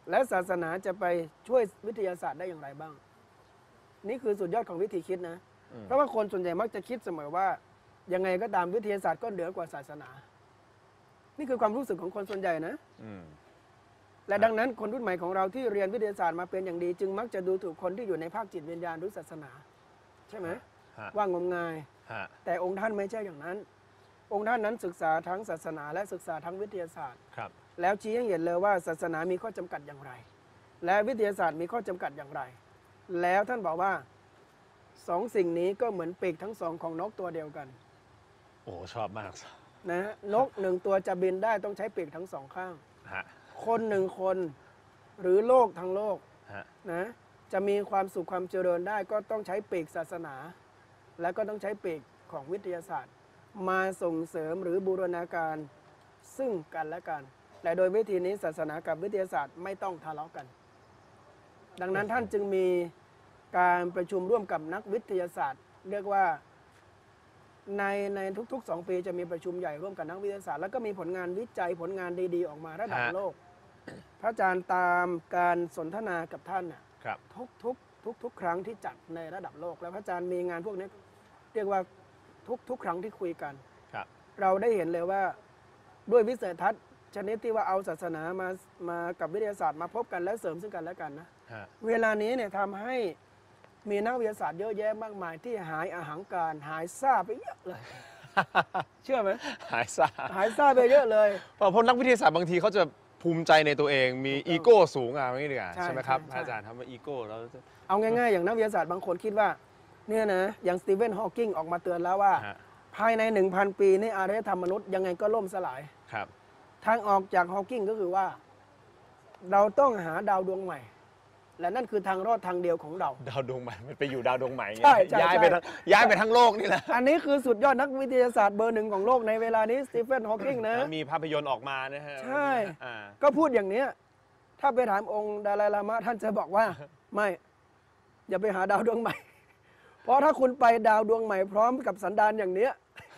และศาสนาจะไปช่วยวิทยาศาสตร์ได้อย่างไรบ้าง นี่คือสุดยอดของวิธีคิดนะ เพราะว่าคนส่วนใหญ่มักจะคิดเสมอว่ายังไงก็ตามวิทยาศาสตร์ก็เหนือกว่าศาสนา นี่คือความรู้สึกของคนส่วนใหญ่นะและดังนั้นคนรุ่นใหม่ของเราที่เรียนวิทยาศาสตร์มาเป็นอย่างดี จึงมักจะดูถูกคนที่อยู่ในภาคจิตวิญญาณหรือศาสนา ใช่ไหมว่างมงายแต่องค์ท่านไม่ใช่อย่างนั้น องค์ท่านนั้นศึกษาทั้งศาสนาและศึกษาทั้งวิทยาศาสตร์แล้วชี้ให้เห็นเลยว่าศาสนามีข้อจำกัดอย่างไร และวิทยาศาสตร์มีข้อจำกัดอย่างไร แล้วท่านบอกว่าสองสิ่งนี้ก็เหมือนปีกทั้งสองของนกตัวเดียวกันโอ้ชอบมากนะนกหนึ่งตัวจะบินได้ต้องใช้ปีกทั้งสองข้างคนหนึ่งคนหรือโลกทั้งโลกนะจะมีความสุขความเจริญได้ก็ต้องใช้ปีกศาสนา และก็ต้องใช้ปีกของวิทยาศาสตร์ มาส่งเสริมหรือบูรณาการซึ่งกันและกันและโดยวิธีนี้ศาสนากับวิทยาศาสตร์ไม่ต้องทะเลาะกัน ดังนั้นท่านจึงมีการประชุมร่วมกับนักวิทยาศาสตร์ เรียกว่าในทุกๆ2 ปีจะมีประชุมใหญ่ร่วมกับนักวิทยาศาสตร์แล้วก็มีผลงานวิจัยผลงานดีๆออกมาระดับโลก พระอาจารย์ตามการสนทนากับท่านทุกครั้งที่จัดในระดับโลกแล้วพระอาจารย์มีงานพวกนี้เรียกว่าทุกครั้งที่คุยกันเราได้เห็นเลยว่าด้วยวิสัยทัศน์ชนิดที่ว่าเอาศาสนามากับวิทยาศาสตร์มาพบกันและเสริมซึ่งกันและกันนะเวลานี้เนี่ยทำให้มีนักวิทยาศาสตร์เยอะแยะมากมายที่หายอาหังการหายซ่าไปเยอะเลย เชื่อไหมหายซ่าไปเยอะเลยเพราะนักวิทยาศาสตร์บางทีเขาจะภูมิใจในตัวเองมีอีโก้สูงอะไรนี่ดีกว่าใช่ไหมครับอาจารย์ทำว่าอีโก้แล้วเอาง่ายๆอย่างนักวิทยาศาสตร์บางคนคิดว่าเนี่ยนะอย่างสตีเวนฮอว์กิงออกมาเตือนแล้วว่าภายใน 1,000 ปีนี่อารยธรรมมนุษย์ยังไงก็ล่มสลายทางออกจากฮอว์กิงก็คือว่าเราต้องหาดาวดวงใหม่และนั่นคือทางรอดทางเดียวของเราดาวดวงใหม่มันไปอยู่ดาวดวงใหม่ย้ายไปทั้งโลกนี่แหละอันนี้คือสุดยอดนักวิทยาศาสตร์เบอร์ 1ของโลกในเวลานี้สตีเฟนฮอว์กิงนะมีภาพยนตร์ออกมานะฮะใช่ก็พูดอย่างนี้ถ้าไปถามองค์ดาไลลามะท่านจะบอกว่าไม่อย่าไปหาดาวดวงใหม่เพราะถ้าคุณไปดาวดวงใหม่พร้อมกับสันดานอย่างเนี้ย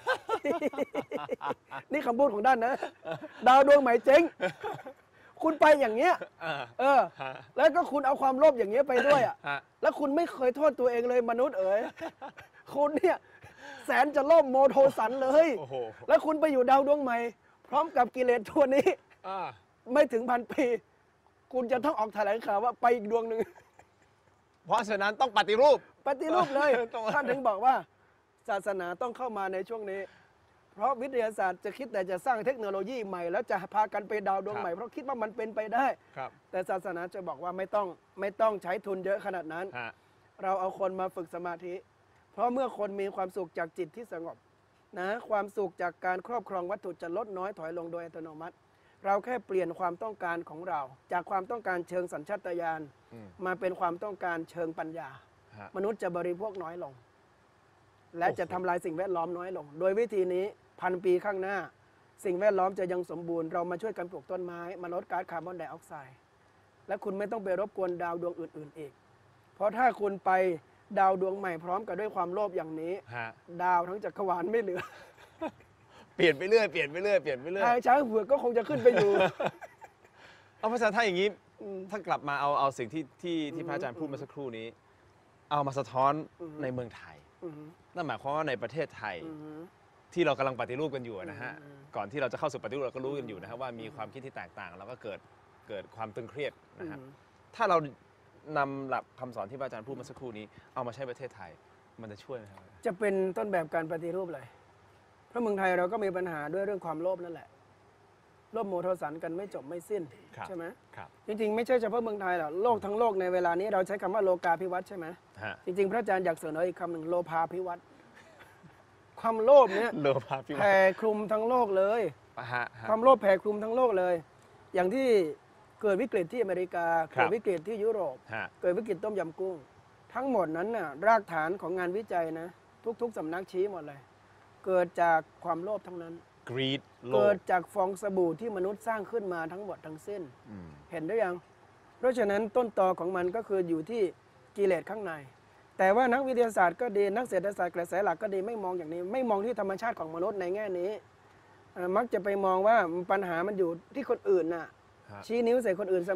นี่คำพูดของท่านนะดาวดวงใหม่เจ๊งคุณไปอย่างเงี้ยแล้วก็คุณเอาความโลภอย่างเงี้ยไปด้วยอ่ะแล้วคุณไม่เคยโทษตัวเองเลยมนุษย์เอ๋ยคุณเนี่ยแสนจะโลภโมโทสันเลยแล้วคุณไปอยู่ดาวดวงใหม่พร้อมกับกิเลสตัวนี้ไม่ถึง1,000 ปีคุณจะต้องออกแถลงข่าวว่าไปอีกดวงหนึ่งเพราะฉะนั้นต้องปฏิรูปเลยท่านถึงบอกว่าศาสนาต้องเข้ามาในช่วงนี้เพราะวิทยาศาสตร์จะคิดแต่จะสร้างเทคโนโลยีใหม่แล้วจะพากันไปดาวดวงใหม่เพราะคิดว่ามันเป็นไปได้แต่ศาสนาจะบอกว่าไม่ต้องใช้ทุนเยอะขนาดนั้นเราเอาคนมาฝึกสมาธิเพราะเมื่อคนมีความสุขจากจิตที่สงบนะความสุขจากการครอบครองวัตถุจะลดน้อยถอยลงโดยอัตโนมัติเราแค่เปลี่ยนความต้องการของเราจากความต้องการเชิงสัญชาตญาณมาเป็นความต้องการเชิงปัญญามนุษย์จะบริโภคน้อยลงและจะทำลายสิ่งแวดล้อมน้อยลงโดยวิธีนี้1,000 ปีข้างหน้าสิ่งแวดล้อมจะยังสมบูรณ์เรามาช่วยกันปลูกต้นไม้มาลดก๊าซคาร์บอนไดออกไซด์และคุณไม่ต้องไปรบกวนดาวดวงอื่นๆอีกเพราะถ้าคุณไปดาวดวงใหม่พร้อมกับด้วยความโลภอย่างนี้ดาวทั้งจักรวาลไม่เหลือเปลี่ยนไปเรื่อยทางช้างเผือกก็คงจะขึ้นไปอยู่เอาภาษาไทยอย่างนี้ถ้ากลับมาเอาสิ่งที่พระอาจารย์พูดมาสักครู่นี้เอามาสะท้อนในเมืองไทยนั่นหมายความว่าในประเทศไทยที่เรากำลังปฏิรูปกันอยู่นะฮะก่อนที่เราจะเข้าสู่ปฏิรูปเราก็รู้กันอยู่นะครับว่ามีความคิดที่แตกต่างแล้วก็เกิดความตึงเครียดนะครับถ้าเรานำหลักคำสอนที่พระอาจารย์พูดมาสักครู่นี้เอามาใช้ประเทศไทยมันจะช่วยไหมครับจะเป็นต้นแบบการปฏิรูปเลยเพราะเมืองไทยเราก็มีปัญหาด้วยเรื่องความโลภนั่นแหละโลภโมโทสันกันไม่จบไม่สิ้นใช่ไหมจริงๆไม่ใช่เฉพาะเมืองไทยหรอกโลกทั้งโลกในเวลานี้เราใช้คำว่าโลกาภิวัตน์ใช่ไหมจริงๆพระอาจารย์อยากเสนออีกคำหนึ่งโลภาภิวัตน์ความโลภเนี่ยแผ่คลุมทั้งโลกเลยความโลภแผ่คลุมทั้งโลกเลยอย่างที่เกิดวิกฤตที่อเมริกาเกิดวิกฤตที่ยุโรปเกิดวิกฤตต้มยำกุ้งทั้งหมดนั้นน่ะรากฐานของงานวิจัยนะทุกสำนักชี้หมดเลยเกิดจากความโลภทั้งนั้นเกิดจากฟองสบู่ที่มนุษย์สร้างขึ้นมาทั้งหมดทั้งสิ้นเห็นได้ยังเพราะฉะนั้นต้นตอของมันก็คืออยู่ที่กิเลสข้างในแต่ว่านักวิทยาศาสตร์ก็ดีนักเศรษฐศาสตร์กระแสหลักก็ดีไม่มองอย่างนี้ไม่มองที่ธรรมชาติของมนุษย์ในแง่นี้มักจะไปมองว่าปัญหามันอยู่ที่คนอื่นน่ะชี้นิ้วใส่คนอื่นเสมอ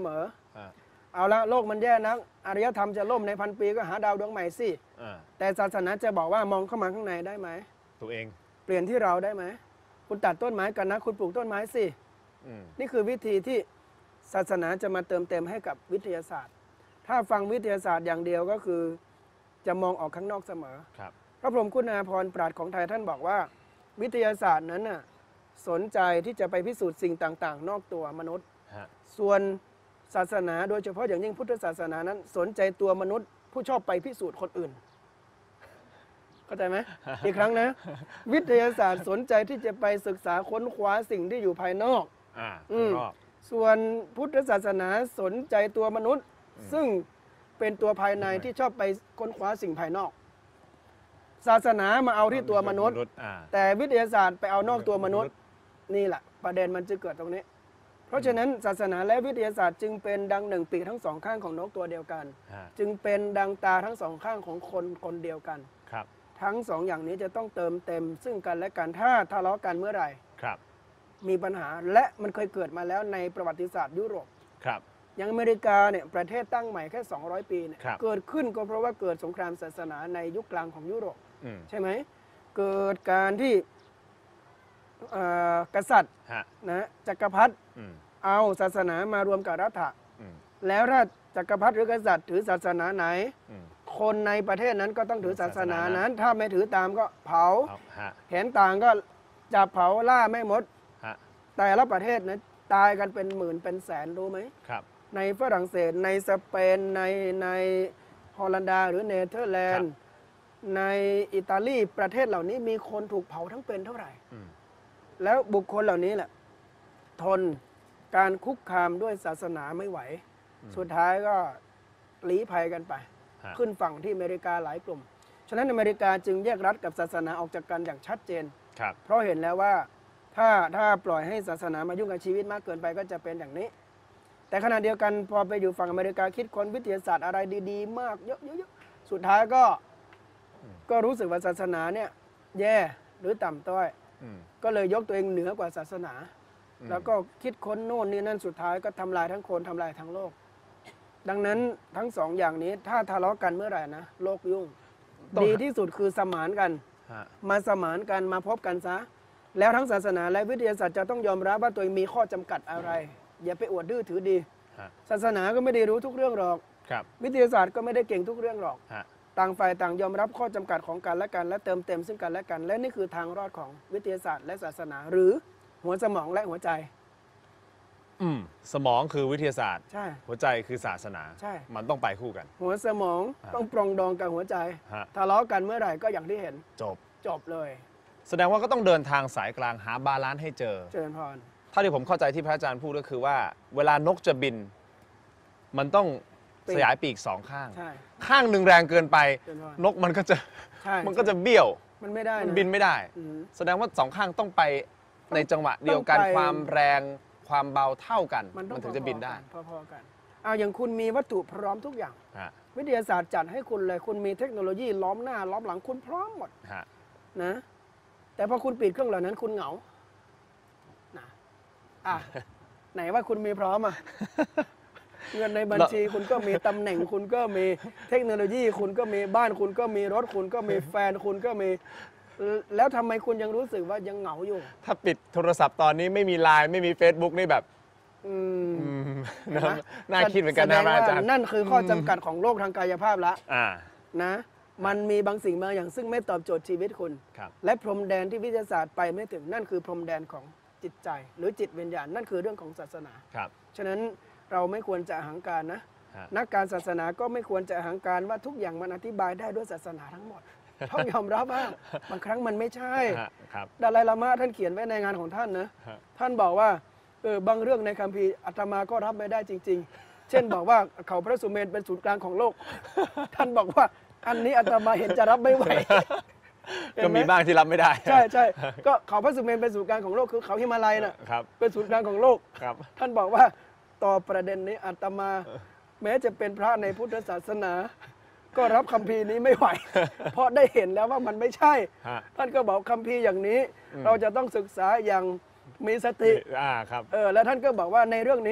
เอาละโลกมันแย่นักอารยธรรมจะล่มในพันปีก็หาดาวดวงใหม่สิแต่ศาสนาจะบอกว่ามองเข้ามาข้างในได้ไหมตัวเองเปลี่ยนที่เราได้ไหมคุณตัดต้นไม้กันนะคุณปลูกต้นไม้สินี่คือวิธีที่ศาสนาจะมาเติมเต็มให้กับวิทยาศาสตร์ถ้าฟังวิทยาศาสตร์อย่างเดียวก็คือจะมองออกข้างนอกเสมอพระพรหมคุณาภรณ์ปราชญ์ของไทยท่านบอกว่าวิทยาศาสตร์นั้นน่ะสนใจที่จะไปพิสูจน์สิ่งต่างๆนอกตัวมนุษย์ส่วนศาสนาโดยเฉพาะอย่างยิ่งพุทธศาสนานั้นสนใจตัวมนุษย์ผู้ชอบไปพิสูจน์คนอื่นเข้าใจไหม อีกครั้งนะวิทยาศาสตร์สนใจที่จะไปศึกษาค้นคว้าสิ่งที่อยู่ภายนอกส่วนพุทธศาสนาสนใจตัวมนุษย์ซึ่งเป็นตัวภายในที่ชอบไปค้นคว้าสิ่งภายนอกศาสนามาเอาที่ตัวมนุษย์แต่วิทยาศาสตร์ไปเอานอกตัวมนุษย์นี่แหละประเด็นมันจะเกิดตรงนี้เพราะฉะนั้นศาสนาและวิทยาศาสตร์จึงเป็นดังหนึ่งปีกทั้งสองข้างของนกตัวเดียวกันจึงเป็นดังตาทั้งสองข้างของคนคนเดียวกันทั้งสองอย่างนี้จะต้องเติมเต็มซึ่งกันและกันถ้าทะเลาะกันเมื่อไหร่มีปัญหาและมันเคยเกิดมาแล้วในประวัติศาสตร์ยุโรปอย่างอเมริกาเนี่ยประเทศตั้งใหม่แค่200 ปีเนี่ยเกิดขึ้นก็เพราะว่าเกิดสงครามศาสนาในยุคกลางของยุโรปใช่ไหมเกิดการที่กษัตริย์นะจักรพรรดิเอาศาสนามารวมกับรัฐะแล้วถ้าจักรพรรดิหรือกษัตริย์ถือศาสนาไหนคนในประเทศนั้นก็ต้องถือศาสนานั้นถ้าไม่ถือตามก็เผาเห็นต่างก็จับเผาล่าไม่หมดแต่ละประเทศนะตายกันเป็นหมื่นเป็นแสนรู้ไหมในฝรั่งเศสในสเปนในฮอลันดาหรือเนเธอร์แลนด์ในอิตาลีประเทศเหล่านี้มีคนถูกเผาทั้งเป็นเท่าไหร่แล้วบุคคลเหล่านี้แหละทนการคุกคามด้วยศาสนาไม่ไหวสุดท้ายก็ลี้ภัยกันไปขึ้นฝั่งที่อเมริกาหลายกลุ่มฉะนั้นอเมริกาจึงแยกรัฐกับศาสนาออกจากกันอย่างชัดเจนเพราะเห็นแล้วว่าถ้าปล่อยให้ศาสนามายุ่งกับชีวิตมากเกินไปก็จะเป็นอย่างนี้แต่ขณะเดียวกันพอไปอยู่ฝั่งอเมริกาคิดค้นวิทยาศาสตร์อะไรดีๆมากเยอะๆสุดท้ายก็รู้สึกว่าศาสนาเนี่ยแย่หรือต่ำต้อยก็เลยยกตัวเองเหนือกว่าศาสนาแล้วก็คิดค้นโน่นนี่นั่นสุดท้ายก็ทำลายทั้งคนทำลายทั้งโลกดังนั้นทั้งสองอย่างนี้ถ้าทะเลาะกันเมื่อไหร่นะโลกยุ่งดีที่สุดคือสมานกันมาสมานกันมาพบกันซะแล้วทั้งศาสนาและวิทยาศาสตร์จะต้องยอมรับว่าตัวเองมีข้อจำกัดอะไรอย่าไปอวดดื้อถือดีศาสนาก็ไม่ได้รู้ทุกเรื่องหรอกวิทยาศาสตร์ก็ไม่ได้เก่งทุกเรื่องหรอกต่างฝ่ายต่างยอมรับข้อจำกัดของกันและกันและเติมเต็มซึ่งกันและกันและนี่คือทางรอดของวิทยาศาสตร์และศาสนาหรือหัวสมองและหัวใจสมองคือวิทยาศาสตร์ใช่หัวใจคือศาสนาใช่มันต้องไปคู่กันหัวสมองต้องปรองดองกับหัวใจทะเลาะกันเมื่อไหร่ก็อย่างที่เห็นจบเลยแสดงว่าก็ต้องเดินทางสายกลางหาบาลานซ์ให้เจอเจริญพรถ้าที่ผมเข้าใจที่พระอาจารย์พูดก็คือว่าเวลานกจะบินมันต้องสยายปีกสองข้างข้างหนึ่งแรงเกินไปนกมันก็จะเบี้ยวมันไม่ได้มันบินไม่ได้แสดงว่าสองข้างต้องไปในจังหวะเดียวกันความแรงความเบาเท่ากันมันถึงจะบินได้พอๆกันอย่างคุณมีวัตถุพร้อมทุกอย่างวิทยาศาสตร์จัดให้คุณเลยคุณมีเทคโนโลยีล้อมหน้าล้อมหลังคุณพร้อมหมดนะแต่พอคุณปิดเครื่องเหล่านั้นคุณเหงาไหนว่าคุณมีพร้อมเงินในบัญชีคุณก็มีตำแหน่งคุณก็มีเทคโนโลยีคุณก็มีบ้านคุณก็มีรถคุณก็มีแฟนคุณก็มีแล้วทำไมคุณยังรู้สึกว่ายังเหงาอยู่ถ้าปิดโทรศัพท์ตอนนี้ไม่มีไลน์ไม่มี Facebook นี่แบบน่าคิดเหมือนกันนะอาจารย์นั่นคือข้อจำกัดของโลกทางกายภาพละนะมันมีบางสิ่งบางอย่างซึ่งไม่ตอบโจทย์ชีวิตคุณและพรมแดนที่วิทยาศาสตร์ไปไม่ถึงนั่นคือพรมแดนของจิตใจหรือจิตวิญญาณนั่นคือเรื่องของศาสนาฉะนั้นเราไม่ควรจะอหังการนะนักการศาสนาก็ไม่ควรจะอหังการว่าทุกอย่างมันอธิบายได้ด้วยศาสนาทั้งหมดต้องยอมรับว่าบางครั้งมันไม่ใช่ดาไลลามะท่านเขียนไว้ในงานของท่านนะท่านบอกว่าบางเรื่องในคัมภีร์อาตมาก็รับไม่ได้จริงๆเช่นบอกว่าเขาพระสุเมรุเป็นศูนย์กลางของโลกท่านบอกว่าอันนี้อาตมาเห็นจะรับไม่ไหวก็มีบ้างที่รับไม่ได้ใช่ก็เขาพระสุเมรุเป็นศูนย์กลางของโลกคือเขาหิมาลัยน่ะเป็นศูนย์กลางของโลกท่านบอกว่าต่อประเด็นนี้อาตมาแม้จะเป็นพระในพุทธศาสนาก็รับคัมภีร์นี้ไม่ไหวเพราะได้เห็นแล้วว่ามันไม่ใช่ท่านก็บอกคัมภีร์อย่างนี้เราจะต้องศึกษาอย่างมีสติครับแล้วท่านก็บอกว่าในเรื่องนี้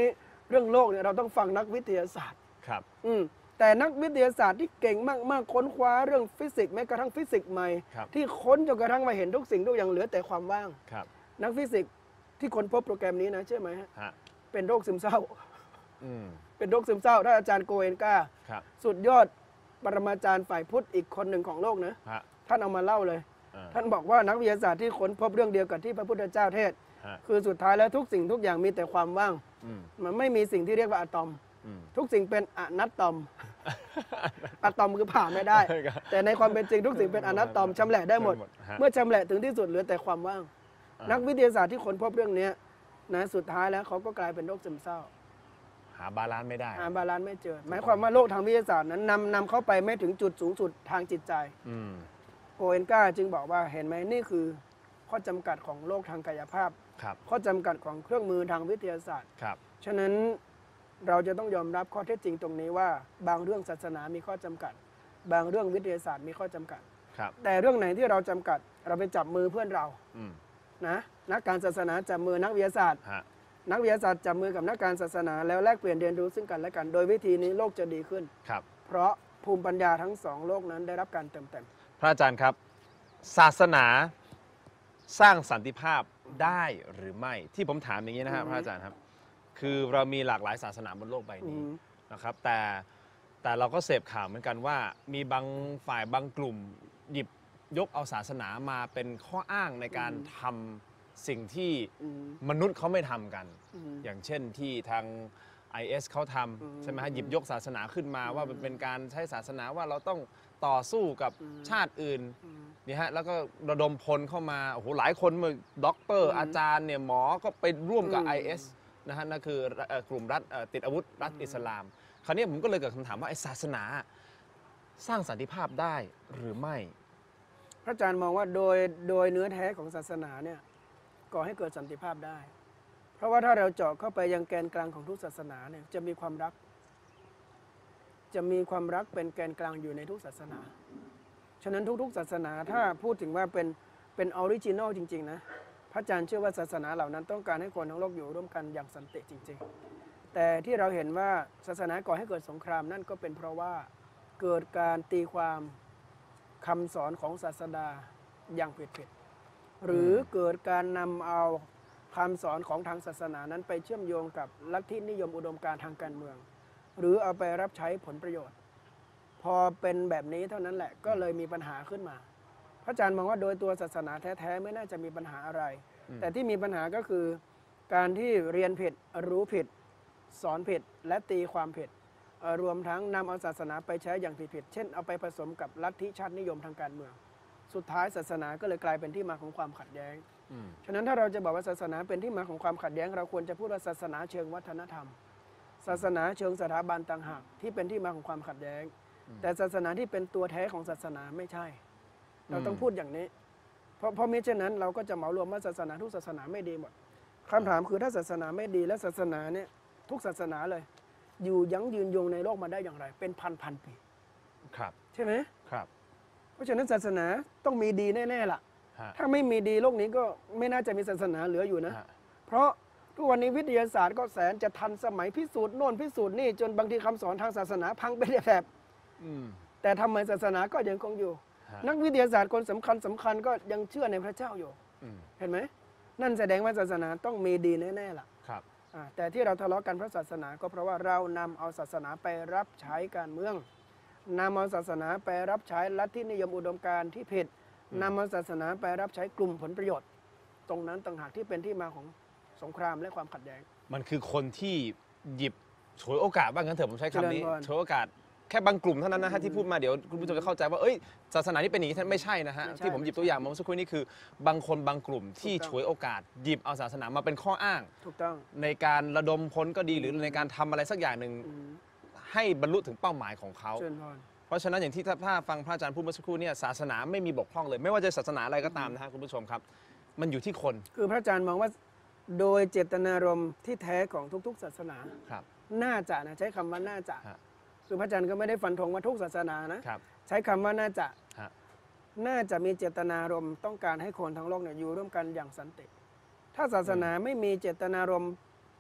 เรื่องโลกเนี่ยเราต้องฟังนักวิทยาศาสตร์ครับแต่นักวิทยาศาสตร์ที่เก่งมากๆค้นคว้าเรื่องฟิสิกส์แม้กระทั่งฟิสิกส์ใหม่ครับที่ค้นจนกระทั่งมาเห็นทุกสิ่งทุกอย่างเหลือแต่ความว่างครับนักฟิสิกส์ที่ค้นพบโปรแกรมนี้นะเชื่อไหมฮะฮะเป็นโรคซึมเศร้าอืมเป็นโรคซึมเศร้าท่านอาจารย์โกเอนกาครับสุดยอดปรมาจารย์ฝ่ายพุทธอีกคนหนึ่งของโลกนะฮะท่านเอามาเล่าเลยอ่าท่านบอกว่านักวิทยาศาสตร์ที่ค้นพบเรื่องเดียวกับที่พระพุทธเจ้าเทศน์ฮะคือสุดท้ายแล้วทุกสิ่งทุกอย่างมีแต่ความว่างอืมมันไม่มีสิ่งที่เรียกว่าอะตอมอืมทุกสิ่งเป็นอนัตตอม อะตอมคือผ่าไม่ได้ แต่ในความเป็นจริงทุกสิ่งเป็นอนัตตอมชำแหละได้หมดฮะเมื่อชำแหละถึงที่สุดเหลือแต่ความว่างอ่านักวิทยาศาสตร์ที่ค้นพบเรื่องนี้นะสุดท้ายแล้วเขาก็กลายเป็นโรคซึมเศร้าหาบาลานซ์ไม่ได้หาบาลานซ์ไม่เจอ หมายความว่าโลกทางวิทยาศาสตร์นั้นนำเข้าไปไม่ถึงจุดสูงสุดทางจิตใจอืมโกเอนกาจึงบอกว่าเห็นไหมนี่คือข้อจำกัดของโลกทางกายภาพครับข้อจำกัดของเครื่องมือทางวิทยาศาสตร์ครับฉะนั้นเราจะต้องยอมรับข้อเท็จจริงตรงนี้ว่าบางเรื่องศาสนามีข้อจำกัด บางเรื่องวิทยาศาสตร์มีข้อจำกัดครับแต่เรื่องไหนที่เราจำกัดเราไปจับมือเพื่อนเราอืมนะนักการศาสนาจับมือนักวิทยาศาสตร์ฮะนักวิทยาศาสตร์จับมือกับนักการศาสนาแล้วแลกเปลี่ยนเรียนรู้ซึ่งกันและกัน โดยวิธีนี้โลกจะดีขึ้นครับเพราะภูมิปัญญาทั้งสองโลกนั้นได้รับการเติมเต็มพระอาจารย์ครับ ศาสนาสร้างสันติภาพได้หรือไม่ ที่ผมถามอย่างนี้นะครับพระอาจารย์ครับ คือเรามีหลากหลายศาสนาบนโลกใบนี้นะครับ แต่เราก็เสพข่าวเหมือนกันว่า มีบางฝ่ายบางกลุ่มหยิบยกเอาศาสนามาเป็นข้ออ้างในการทำสิ่งที่มนุษย์เขาไม่ทำกัน อย่างเช่นที่ทาง IS เขาทำใช่ไหมฮะหยิบยกศาสนาขึ้นมาว่ามันเป็นการใช้ศาสนาว่าเราต้องต่อสู้กับชาติอื่นนี่ฮะแล้วก็ระดมพลเข้ามาโอ้โหหลายคนมาด็อกเตอร์อาจารย์เนี่ยหมอก็ไปร่วมกับ IS นะฮะนั่นคือกลุ่มรัฐติดอาวุธรัฐอิสลาม คราวนี้ผมก็เลยเกิดคำถามว่าไอ้ศาสนาสร้างสันติภาพได้หรือไม่พระอาจารย์มองว่าโดยเนื้อแท้ของศาสนาเนี่ยก่อให้เกิดสันติภาพได้ เพราะว่าถ้าเราเจาะเข้าไปยังแกนกลางของทุกศาสนาเนี่ยจะมีความรัก จะมีความรักเป็นแกนกลางอยู่ในทุกศาสนา ฉะนั้นทุกๆศาสนาถ้าพูดถึงว่าเป็นออริจินอลจริงๆนะพระอาจารย์เชื่อว่าศาสนาเหล่านั้นต้องการให้คนทั้งโลกอยู่ร่วมกันอย่างสันติจริงๆ แต่ที่เราเห็นว่าศาสนาก่อให้เกิดสงครามนั่นก็เป็นเพราะว่าเกิดการตีความคำสอนของศาสดาอย่างผิดๆหรือเกิดการนำเอาคำสอนของทางศาสนานั้นไปเชื่อมโยงกับลัทธินิยมอุดมการณ์ทางการเมือง หรือเอาไปรับใช้ผลประโยชน์ พอเป็นแบบนี้เท่านั้นแหละก็เลยมีปัญหาขึ้นมา พระอาจารย์มองว่าโดยตัวศาสนาแท้ๆไม่น่าจะมีปัญหาอะไร แต่ที่มีปัญหาก็คือการที่เรียนผิดรู้ผิดสอนผิดและตีความผิดรวมทั้งนำเอาศาสนาไปใช้อย่างผิดๆเช่นเอาไปผสมกับลัทธิชาตินิยมทางการเมือง สุดท้ายศาสนาก็เลยกลายเป็นที่มาของความขัดแย้ง ฉะนั้นถ้าเราจะบอกว่าศาสนาเป็นที่มาของความขัดแย้งเราควรจะพูดว่าศาสนาเชิงวัฒนธรรม ศาสนาเชิงสถาบันต่างหากที่เป็นที่มาของความขัดแย้ง แต่ศาสนาที่เป็นตัวแท้ของศาสนาไม่ใช่ เราต้องพูดอย่างนี้ เพราะมิฉะนั้นเราก็จะเหมารวมว่าศาสนาทุกศาสนาไม่ดีหมดคำถามคือถ้าศาสนาไม่ดีและศาสนาเนี่ยทุกศาสนาเลย อยู่ยั้งยืนยงในโลกมาได้อย่างไร เป็นพันปีครับใช่ไหมครับเพราะฉะนั้นศาสนาต้องมีดีแน่ๆล่ะฮะถ้าไม่มีดีโลกนี้ก็ไม่น่าจะมีศาสนาเหลืออยู่นะฮะเพราะทุกวันนี้วิทยาศาสตร์ก็แสนจะทันสมัยพิสูจน์โน่นพิสูจน์นี่จนบางทีคำสอนทางศาสนาพังไปแถบอืมแต่ทำไมศาสนาก็ยังคงอยู่ฮะนักวิทยาศาสตร์คนสำคัญก็ยังเชื่อในพระเจ้าอยู่อืมเห็นไหมนั่นแสดงว่าศาสนาต้องมีดีแน่ๆล่ะครับแต่ที่เราทะเลาะกันเพราะศาสนาก็เพราะว่าเรานำเอาศาสนาไปรับใช้การเมืองนำเอาศาสนาไปรับใช้ลัทธินิยมอุดมการณ์ที่ผิดนำเอาศาสนาไปรับใช้กลุ่มผลประโยชน์ ตรงนั้นต่างหากที่เป็นที่มาของสงครามและความขัดแย้งมันคือคนที่หยิบฉวยโอกาสบ้างงั้นเถอะผมใช้คำนี้เจริญพรฉวยโอกาสแค่บางกลุ่มเท่านั้นนะฮะที่พูดมาเดี๋ยวคุณผู้ชมจะเข้าใจว่าเอ้ยศาสนานี้เป็นอย่างนี้ท่านไม่ใช่นะฮะไม่ใช่ที่ผมหยิบตัวอย่างมาเมื่อสักครู่นี้คือบางคนบางกลุ่มที่ถูกต้องฉวยโอกาสหยิบเอาศาสนามาเป็นข้ออ้างถูกต้องในการระดมพลก็ดีหรือในการทำอะไรสักอย่างหนึ่งอืมให้บรรลุถึงเป้าหมายของเขาเชิญพรเพราะฉะนั้นอย่างที่ถ้าฟังพระอาจารย์พูดเมื่อสักครู่เนี่ยศาสนาไม่มีบกพร่องเลย ไม่ว่าจะศาสนาอะไรก็ตามนะฮะคุณผู้ชมครับ มันอยู่ที่คนคือพระอาจารย์มองว่าโดยเจตนารมณ์ที่แท้ของทุกๆ ศาสนาครับน่าจะนะใช้คำว่าน่าจะฮะคือพระอาจารย์ก็ไม่ได้ฟันธงว่าทุกศาสนานะครับ ใช้คำว่าน่าจะฮะน่าจะมีเจตนารมณ์ต้องการให้คนทั้งโลกเนี่ยอยู่ร่วมกันอย่างสันติ ถ้าศาสนาไม่มีเจตนารมณ์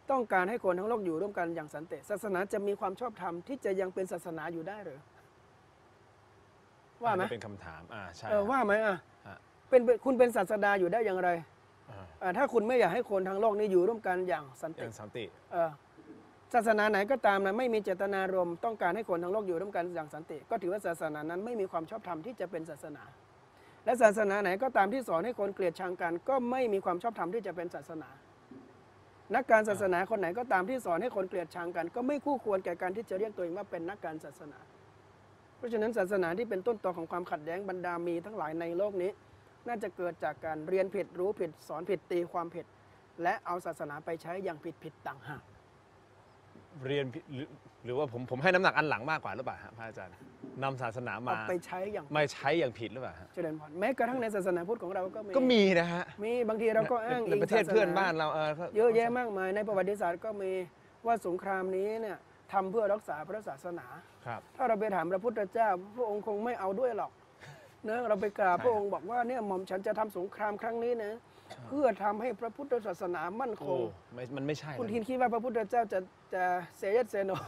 ต้องการให้คนทั้งโลกอยู่ร่วมกันอย่างสันติศาสนาจะมีความชอบธรรมที่จะยังเป็นศาสนาอยู่ได้หรือว่าไหมเป็นคำถามใช่ว่าไหมฮะคุณเป็นศาสดาอยู่ได้อย่างไร ถ้าคุณไม่อยากให้คนทั้งโลกนี้อยู่ร่วมกันอย่างสันอติย่างสันติศาสนาไหนก็ตามนะไม่มีเจตนารมณ์ต้องการให้คนทั้งโลกอยู่ร่วมกันอย่างสันติ ก็ถือว่าศาสนานั้นไม่มีความชอบธรรมที่จะเป็นศาสนา และศาสนาไหนก็ตามที่สอนให้คนเกลียดชังกัน ก็ไม่มีความชอบธรรมที่จะเป็นศาสนา นักการศาสนาคนไหนก็ตามที่สอนให้คนเกลียดชังกัน ก็ไม่คู่ควรแก่การที่จะเรียกตัวเองว่าเป็นนักการศาสนา เพราะฉะนั้นศาสนาที่เป็นต้นตอของความขัดแย้งบรรดามีทั้งหลายในโลกนี้ น่าจะเกิดจากการเรียนผิดรู้ผิดสอนผิดตีความผิด และเอาศาสนาไปใช้อย่างผิดต่างหากเรียนหรือว่าผมให้น้ำหนักอันหลังมากกว่าหรือเปล่าพระอาจารย์นำศาสนามาไปใช้อย่างไม่ใช้อย่างผิดหรือเปล่าเจริญพรแม้กระทั่งในศาสนาพุทธของเราก็มีนะฮะมีบางทีเราก็อ้างในประเทศเพื่อนบ้านเราเยอะแยะมากมายในประวัติศาสตร์ก็มีว่าสงครามนี้เนี่ยทำเพื่อรักษาพระศาสนาถ้าเราไปถามพระพุทธเจ้าพระองค์คงไม่เอาด้วยหรอกเนะเราไปกราบพระองค์บอกว่าเนี่ยหม่อมฉันจะทำสงครามครั้งนี้นะเพื่อทำให้พระพุทธศาสนามั่นคงมันไม่ใช่คุณคิดว่าพระพุทธเจ้าจะเซเยสเซโน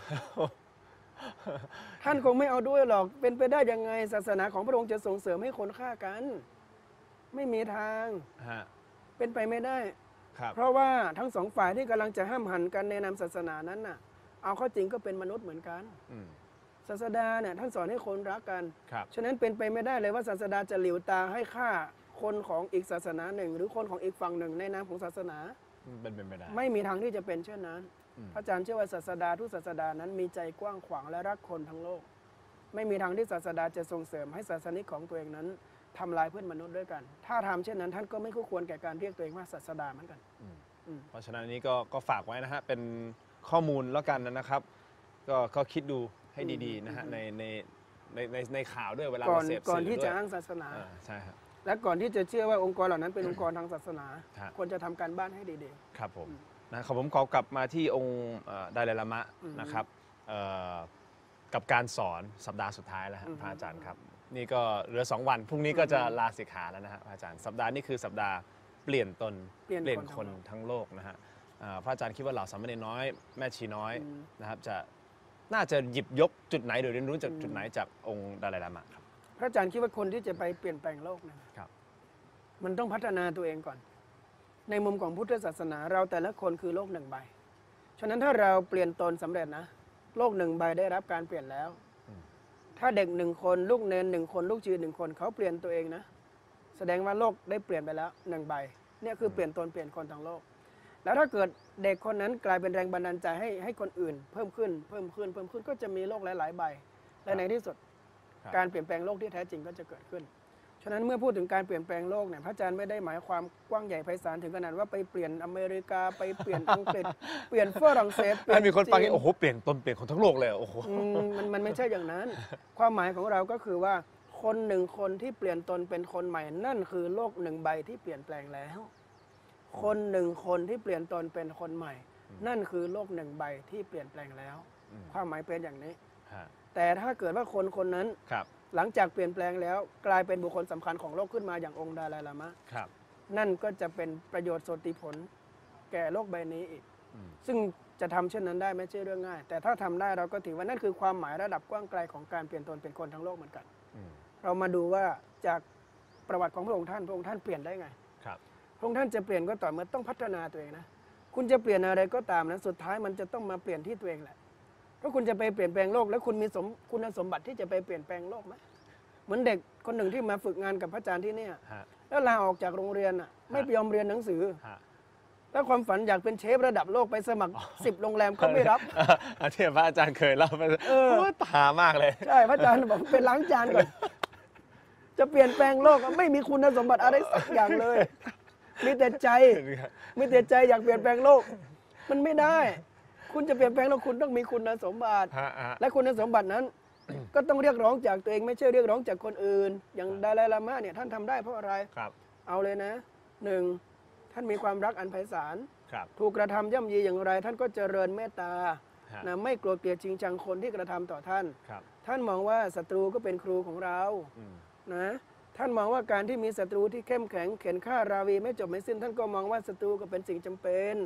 ท่านคงไม่เอาด้วยหรอกเป็นไปได้ยังไงศาสนาของพระองค์จะส่งเสริมให้คนฆ่ากันไม่มีทางเป็นไปไม่ได้เพราะว่าทั้งสองฝ่ายที่กำลังจะห้ามหันกันในนามศาสนานั้นน่ะเอาเข้าจริงก็เป็นมนุษย์เหมือนกันศาสดาเนี่ยท่านสอนให้คนรักกันฉะนั้นเป็นไปไม่ได้เลยว่าศาสดาจะหลิวตาให้ฆ่าคนของอีกศาสนาหนึ่งหรือคนของอีกฝั่งหนึ่งในนามของศาสนาเป็นไปไม่ได้ไม่มีทางที่จะเป็นเช่นนั้นพระอาจารย์เชื่อว่าศาสดาทุกศาสดานั้นมีใจกว้างขวางและรักคนทั้งโลกไม่มีทางที่ศาสดาจะส่งเสริมให้ศาสนิกของตัวเองนั้นทำลายเพื่อนมนุษย์ด้วยกันถ้าทำเช่นนั้นท่านก็ไม่คู่ควรแก่การเรียกตัวเองว่าศาสดาเหมือนกันเพราะฉะนั้นนี้ก็ฝากไว้นะฮะเป็นข้อมูลแล้วกันนะครับก็คิดดูให้ดีๆนะฮะในข่าวด้วยเวลาเราเสพสื่อก่อนที่จะอ้างศาสนาใช่ครับและก่อนที่จะเชื่อว่าองค์กรเหล่านั้นเป็นองค์กรทางศาสนาควรจะทำการบ้านให้ดีๆครับผมนะครับผมขอกลับมาที่องค์ไดไลลามะนะครับกับการสอนสัปดาห์สุดท้ายแล้วพระอาจารย์ครับนี่ก็เหลือ2 วันพรุ่งนี้ก็จะลาสิกขาแล้วนะฮะพระอาจารย์สัปดาห์นี้คือสัปดาห์เปลี่ยนตนเปลี่ยนคนทั้งโลกนะฮะพระอาจารย์คิดว่าเหล่าสามเณรน้อยแม่ชีน้อยนะครับน่าจะหยิบยกจุดไหนหรือเรียนรู้จากจุดไหนจากองค์ไดไลลามะครับพระอาจารย์คิดว่าคนที่จะไปเปลี่ยนแปลงโลกนะครับมันต้องพัฒนาตัวเองก่อนในมุมของพุทธศาสนาเราแต่ละคนคือโลก1 ใบฉะนั้นถ้าเราเปลี่ยนตนสำเร็จนะโลก1 ใบได้รับการเปลี่ยนแล้วถ้าเด็ก1 คนลูกเนร1 คนลูกชี1 คนเขาเปลี่ยนตัวเองนะแสดงว่าโลกได้เปลี่ยนไปแล้ว1 ใบเนี่ยคือเปลี่ยนตนเปลี่ยนคนทั้งโลกแล้วถ้าเกิดเด็กคนนั้นกลายเป็นแรงบันดาลใจให้คนอื่นเพิ่มขึ้นก็จะมีโลกหลายๆใบและในที่สุดการเปลี่ยนแปลงโลกที่แท้จริงก็จะเกิดขึ้นฉะนั้นเมื่อพูดถึงการเปลี่ยนแปลงโลกเนี่ยพระอาจารย์ไม่ได้หมายความกว้างใหญ่ไพศาลถึงขนาดว่าไปเปลี่ยนอเมริกาไปเปลี่ยนอังกฤษเปลี่ยนฝรั่งเศสมีคนฟังโอ้โหเปลี่ยนตนเปลี่ยนคนทั้งโลกเลยโอ้โหมันไม่ใช่อย่างนั้นความหมายของเราก็คือว่าคน1 คนที่เปลี่ยนตนเป็นคนใหม่นั่นคือโลก1 ใบที่เปลี่ยนแปลงแล้วคน1 คนที่เปลี่ยนตนเป็นคนใหม่นั่นคือโลก1 ใบที่เปลี่ยนแปลงแล้วความหมายเป็นอย่างนี้แต่ถ้าเกิดว่าคนนั้นหลังจากเปลี่ยนแปลงแล้วกลายเป็นบุคคลสำคัญของโลกขึ้นมาอย่างองค์ไดไลลามะนั่นก็จะเป็นประโยชน์โสติผลแก่โลกใบนี้อีกซึ่งจะทำเช่นนั้นได้ไม่ใช่เรื่องง่ายแต่ถ้าทำได้เราก็ถือว่านั่นคือความหมายระดับกว้างไกลของการเปลี่ยนตนเป็นคนทั้งโลกเหมือนกันเรามาดูว่าจากประวัติของพระองค์ท่านเปลี่ยนได้ไงพระองค์ท่านจะเปลี่ยนก็ต่อเมื่อต้องพัฒนาตัวเองนะคุณจะเปลี่ยนอะไรก็ตามนะสุดท้ายมันจะต้องมาเปลี่ยนที่ตัวเองแหละเพราะคุณจะไปเปลี่ยนแปลงโลกแล้วคุณมีคุณสมบัติที่จะไปเปลี่ยนแปลงโลกไหมเหมือนเด็กคนหนึ่งที่มาฝึกงานกับพระอาจารย์ที่นี่แล้วลาออกจากโรงเรียนไม่ยอมเรียนหนังสือแล้วความฝันอยากเป็นเชฟระดับโลกไปสมัคร10 โรงแรมก็ไม่รับที่พระอาจารย์เคยเล่าไปตามากเลยใช่พระอาจารย์บอกเป็นล้างจานก่อนจะเปลี่ยนแปลงโลกไม่มีคุณสมบัติอะไรสักอย่างเลยมีแต่ใจอยากเปลี่ยนแปลงโลกมันไม่ได้คุณจะเปลี่ยนแปลงโลกคุณต้องมีคุณสมบัติและคุณสมบัตินั้นก็ต้องเรียกร้องจากตัวเองไม่ใช่เรียกร้องจากคนอื่นอย่างไดไลลามะเนี่ยท่านทำได้เพราะอะไรเอาเลยนะ1ท่านมีความรักอันไพศาลถูกกระทำย่ำยีอย่างไรท่านก็เจริญเมตตาไม่โกรธเกลียดจริงจังคนที่กระทำต่อท่านท่านมองว่าศัตรูก็เป็นครูของเรานะท่านมองว่าการที่มีศัตรูที่เข้มแข็งเข็นฆ่าราวีไม่จบไม่สิ้นท่านก็มองว่าศัตรูก็เป็นสิ่งจำเป็น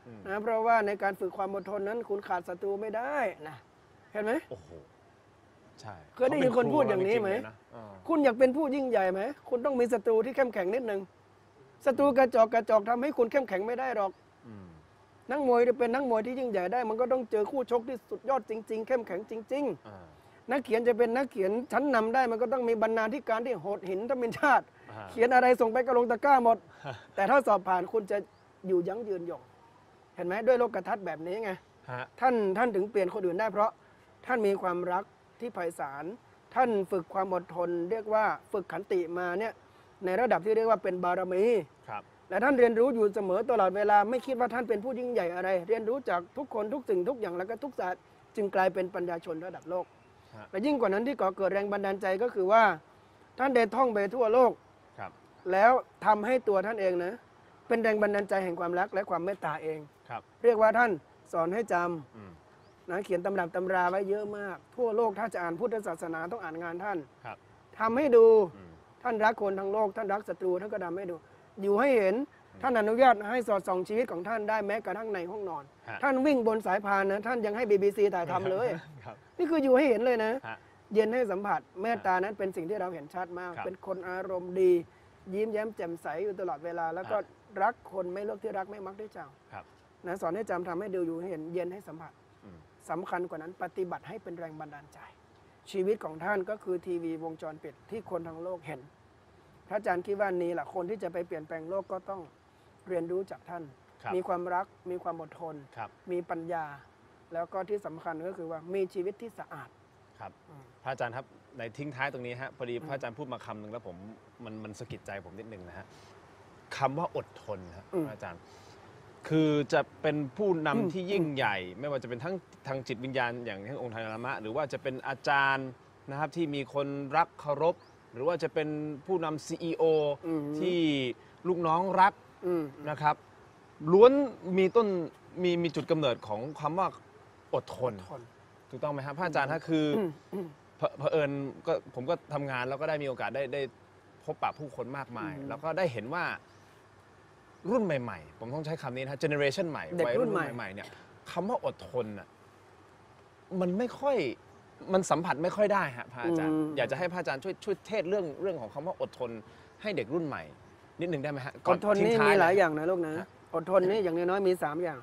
นะเพราะว่าในการฝึกความอดทนนั้นคุณขาดศัตรูไม่ได้นะเห็นไหมโอ้โหใช่เคยได้ยินคนพูดอย่างนี้ไหมคุณอยากเป็นผู้ยิ่งใหญ่ไหมคุณต้องมีศัตรูที่เข้มแข็งนิดนึงศัตรูกระจอกทำให้คุณเข้มแข็งไม่ได้หรอกนักมวยจะเป็นนักมวยที่ยิ่งใหญ่ได้มันก็ต้องเจอคู่ชกที่สุดยอดจริงๆเข้มแข็งจริงๆนักเขียนจะเป็นนักเขียนชั้นนำได้มันก็ต้องมีบรรณาธิการที่โหดหินทมินชาติเขียนอะไรส่งไปกระลงตะกร้าหมด แต่ถ้าสอบผ่านคุณจะอยู่ยั้งยืนยงเห็นไหมด้วยโลกทัศน์แบบนี้ไงท่านถึงเปลี่ยนคนอื่นได้เพราะท่านมีความรักที่ไพศาลท่านฝึกความอดทนเรียกว่าฝึกขันติมาเนี่ยในระดับที่เรียกว่าเป็นบารมีและท่านเรียนรู้อยู่เสมอตลอดเวลาไม่คิดว่าท่านเป็นผู้ยิ่งใหญ่อะไรเรียนรู้จากทุกคนทุกสิ่งทุกอย่างแล้วก็ทุกศาสตร์จึงกลายเป็นปัญญาชนระดับโลกและยิ่งกว่านั้นที่ก่อเกิดแรงบันดาลใจก็คือว่าท่านเดินท่องไปทั่วโลกแล้วทำให้ตัวท่านเองนะเป็นแรงบันดาลใจแห่งความรักและความเมตตาเองเรียกว่าท่านสอนให้จำนะเขียนตำรับตำราไว้เยอะมากทั่วโลกถ้าจะอ่านพุทธศาสนาต้องอ่านงานท่านทำให้ดูท่านรักคนทั้งโลกท่านรักศัตรูท่านก็ทำให้ดูอยู่ให้เห็นท่านอนุญาตให้สอดส่องชีวิตของท่านได้แม้กระทั่งในห้องนอนท่านวิ่งบนสายพานนะท่านยังให้ BBC ถ่ายทำเลยนี่คืออยู่ให้เห็นเลยนะเย็นให้สัมผัสเมตตานั้นเป็นสิ่งที่เราเห็นชัดมากเป็นคนอารมณ์ดียิ้มแย้มแจ่มใสอยู่ตลอดเวลาแล้วก็รักคนไม่เลือกที่รักไม่มักที่ชังนะสอนให้จำทำให้ดูอยู่ให้เห็นเย็นให้สัมผัสสำคัญกว่านั้นปฏิบัติให้เป็นแรงบันดาลใจชีวิตของท่านก็คือทีวีวงจรปิดที่คนทั้งโลกเห็นพระอาจารย์คิดว่านี้แหละคนที่จะไปเปลี่ยนแปลงโลกก็ต้องเรียนรู้จากท่านมีความรักมีความอดทนมีปัญญาแล้วก็ที่สำคัญก็คือว่ามีชีวิตที่สะอาดครับพระอาจารย์ครับในทิ้งท้ายตรงนี้ฮะพอดีพระอาจารย์พูดมาคำหนึ่งแล้วผมมันสะกิดใจผมนิดนึงนะฮะคำว่าอดทนครับพระอาจารย์คือจะเป็นผู้นำที่ยิ่งใหญ่ ไม่ว่าจะเป็นทั้งทางจิตวิญญาณอย่างที่องค์ไทยนามะหรือว่าจะเป็นอาจารย์นะครับที่มีคนรักเคารพหรือว่าจะเป็นผู้นำ CEO ที่ลูกน้องรักนะครับล้วนมีต้นมีจุดกำเนิดของคำว่าอดทนถูกต้องไหมครับพระอาจารย์ถ้าคือเผอิญก็ผมก็ทำงานแล้วก็ได้มีโอกาสได้พบปะผู้คนมากมายแล้วก็ได้เห็นว่ารุ่นใหม่ๆผมต้องใช้คำนี้นะเจเนอเรชันใหม่วัยรุ่นใหม่ๆเนี่ยคำว่าอดทนอ่ะมันไม่ค่อยมันสัมผัสไม่ค่อยได้ฮะพระอาจารย์อยากจะให้พระอาจารย์ช่วยเทศเรื่องของคำว่าอดทนให้เด็กรุ่นใหม่นิดนึงได้ไหมฮะอดทนนี่มีหลายอย่างนะลูกนะอดทนนี่อย่างน้อยๆมี3อย่าง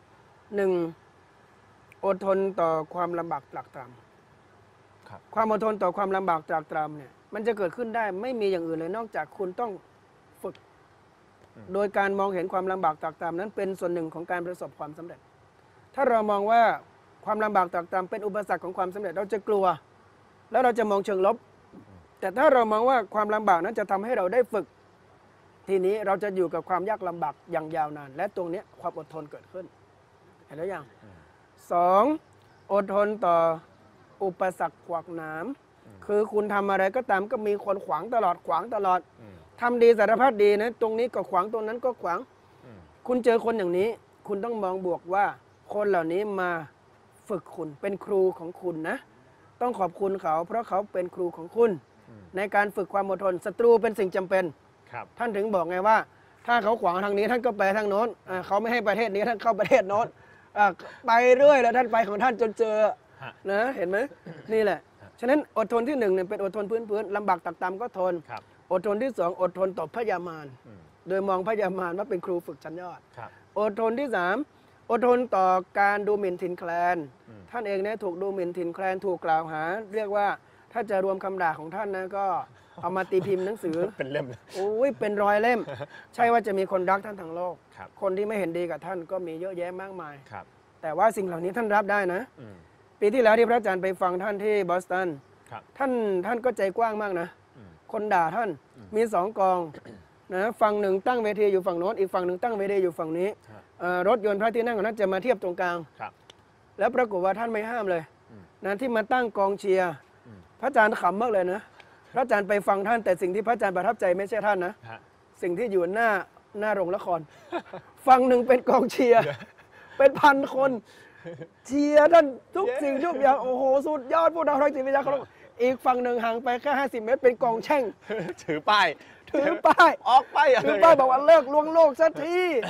1อดทนต่อความลำบากตรากตรำความอดทนต่อความลำบากตรากตรำเนี่ยมันจะเกิดขึ้นได้ไม่มีอย่างอื่นเลยนอกจากคุณต้องฝึกโดยการมองเห็นความลำบากตรากตรำนั้นเป็นส่วนหนึ่งของการประสบความสำเร็จถ้าเรามองว่าความลำบากตรากตรำเป็นอุปสรรคของความสำเร็จเราจะกลัวแล้วเราจะมองเชิงลบแต่ถ้าเรามองว่าความลำบากนั้นจะทำให้เราได้ฝึกทีนี้เราจะอยู่กับความยากลำบากอย่างยาวนานและตรงนี้ความอดทนเกิดขึ้นเห็นแล้วยัง2อดทนต่ออุปสรรคขวากหนามคือคุณทำอะไรก็ตามก็มีคนขวางตลอดทำดีสารพัดดีนะตรงนี้ก็ขวางตรงนั้นก็ขวางคุณเจอคนอย่างนี้คุณต้องมองบวกว่าคนเหล่านี้มาฝึกคุณเป็นครูของคุณนะต้องขอบคุณเขาเพราะเขาเป็นครูของคุณในการฝึกความอดทนศัตรูเป็นสิ่งจำเป็นท่านถึงบอกไงว่าถ้าเขาขวางทางนี้ท่านก็ไปทางโน้นเขาไม่ให้ประเทศนี้ท่านเข้าประเทศโน้นไปเรื่อยแล้วท่านไปของท่านจนเจอนะเห็นไหมนี่แหละฉะนั้นอดทนที่1เนี่ยเป็นอดทนพื้นๆลำบากตักตำก็ทนอดทนที่2อดทนต่อพยามารโดยมองพยามารว่าเป็นครูฝึกชั้นยอดอดทนที่3อดทนต่อการดูหมิ่นถิ่นแคลนท่านเองเนี่ยถูกดูหมิ่นถิ่นแคลนถูกกล่าวหาเรียกว่าถ้าจะรวมคำด่าของท่านนะก็เอามาตีพิมพ์หนังสือเป็นเล่มโอ้ยเป็นร้อยเล่มใช่ว่าจะมีคนรักท่านทั้งโลกคนที่ไม่เห็นดีกับท่านก็มีเยอะแยะมากมายแต่ว่าสิ่งเหล่านี้ท่านรับได้นะปีที่แล้วที่พระอาจารย์ไปฟังท่านที่บอสตันท่านก็ใจกว้างมากนะคนด่าท่านมี2กองนะฝั่งหนึ่งตั้งเวทีอยู่ฝั่งโน้นอีกฝั่งหนึ่งตั้งเวทีอยู่ฝั่งนี้รถยนต์พระที่นั่งของท่านจะมาเทียบตรงกลางแล้วปรากฏว่าท่านไม่ห้ามเลยนะที่มาตั้งกองเชียร์พระอาจารย์ขำมากเลยนะพระอาจารย์ไปฟังท่านแต่สิ่งที่พระอาจารย์ประทับใจไม่ใช่ท่านนะสิ่งที่อยู่หน้าโรงละครฝั่งหนึ่งเป็นกองเชียร์เป็นพันคนเชียร์ท่านทุกสิ่งทุกอย่างโอ้โหสุดยอดผู้นำทางจิตวิญญาณอีกฝั่งหนึ่งห่างไปแค่50 เมตรเป็นกองแช่งถือป้ายออกไปถือป้ายบอกว่าเลิกลวงโลกสักที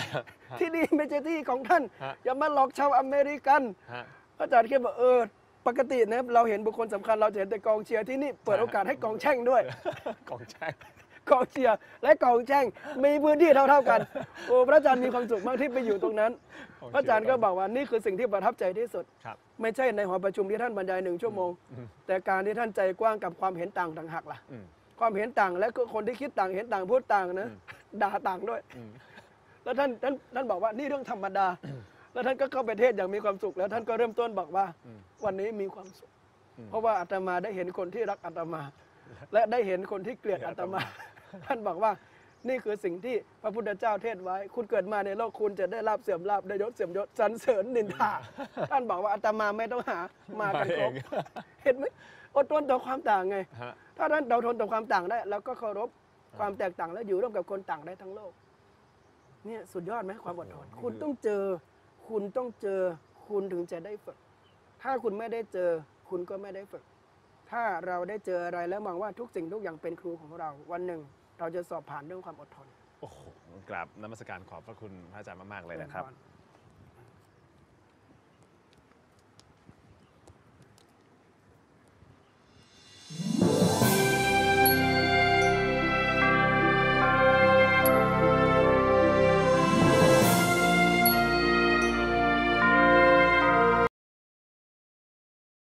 ที่นี่ไม่ใช่ที่ของท่านฮะอย่ามาหลอกชาวอเมริกันฮะพระอาจารย์แค่บอกปกตินะเราเห็นบุคคลสำคัญเราจะเห็นแต่กองเชียร์ที่นี่เปิดโอกาสให้กองแช่งด้วยกองแช่งกองเชียร์และกองแช่งมีพื้นที่เท่าๆกันโอ้พระอาจารย์มีความสุขมากที่ไปอยู่ตรงนั้น พระอาจารย์ก็บอกว่านี่คือสิ่งที่ประทับใจที่สุดครับไม่ใช่ในหอประชุมที่ท่านบรรยาย1 ชั่วโมง แต่การที่ท่านใจกว้างกับความเห็นต่างต่างหากล่ะอืมความเห็นต่างและก็คนที่คิดต่างเห็นต่างพูดต่างนะด่าต่างด้วยอืมแล้วท่านบอกว่านี่เรื่องธรรมดา แล้วท่านก็เข้าไปเทศน์อย่างมีความสุขแล้วท่านก็เริ่มต้นบอกว่า วันนี้มีความสุข เพราะว่าอาตมาได้เห็นคนที่รักอาตมา และได้เห็นคนที่เกลียดอาตมา ท่านบอกว่านี่คือสิ่งที่พระพุทธเจ้าเทศน์ไว้ คุณเกิดมาในโลกคุณจะได้ลาภเสื่อมลาภได้ยศเสื่อมยศสรรเสริญนินทา ท่านบอกว่าอาตมาไม่ต้องหามากันครบมาเองเห็นไหมอดทนต่อความต่างไงฮะถ้าท่านเราทนต่อความต่างได้เราก็เคารพความแตกต่างและอยู่ร่วมกับคนต่างได้ทั้งโลก เนี่ยสุดยอดไหมความอดทน คุณต้องเจอ คุณต้องเจอ คุณถึงจะได้ฝึก ถ้าคุณไม่ได้เจอ คุณก็ไม่ได้ฝึก ถ้าเราได้เจออะไรแล้วมองว่าทุกสิ่งทุกอย่างเป็นครูของเรา วันหนึ่งเราจะสอบผ่านเรื่องความอดทนโอ้โหกราบนมัสการขอบพระคุณพระอาจารย์มากๆเลยนะครับเชิญพร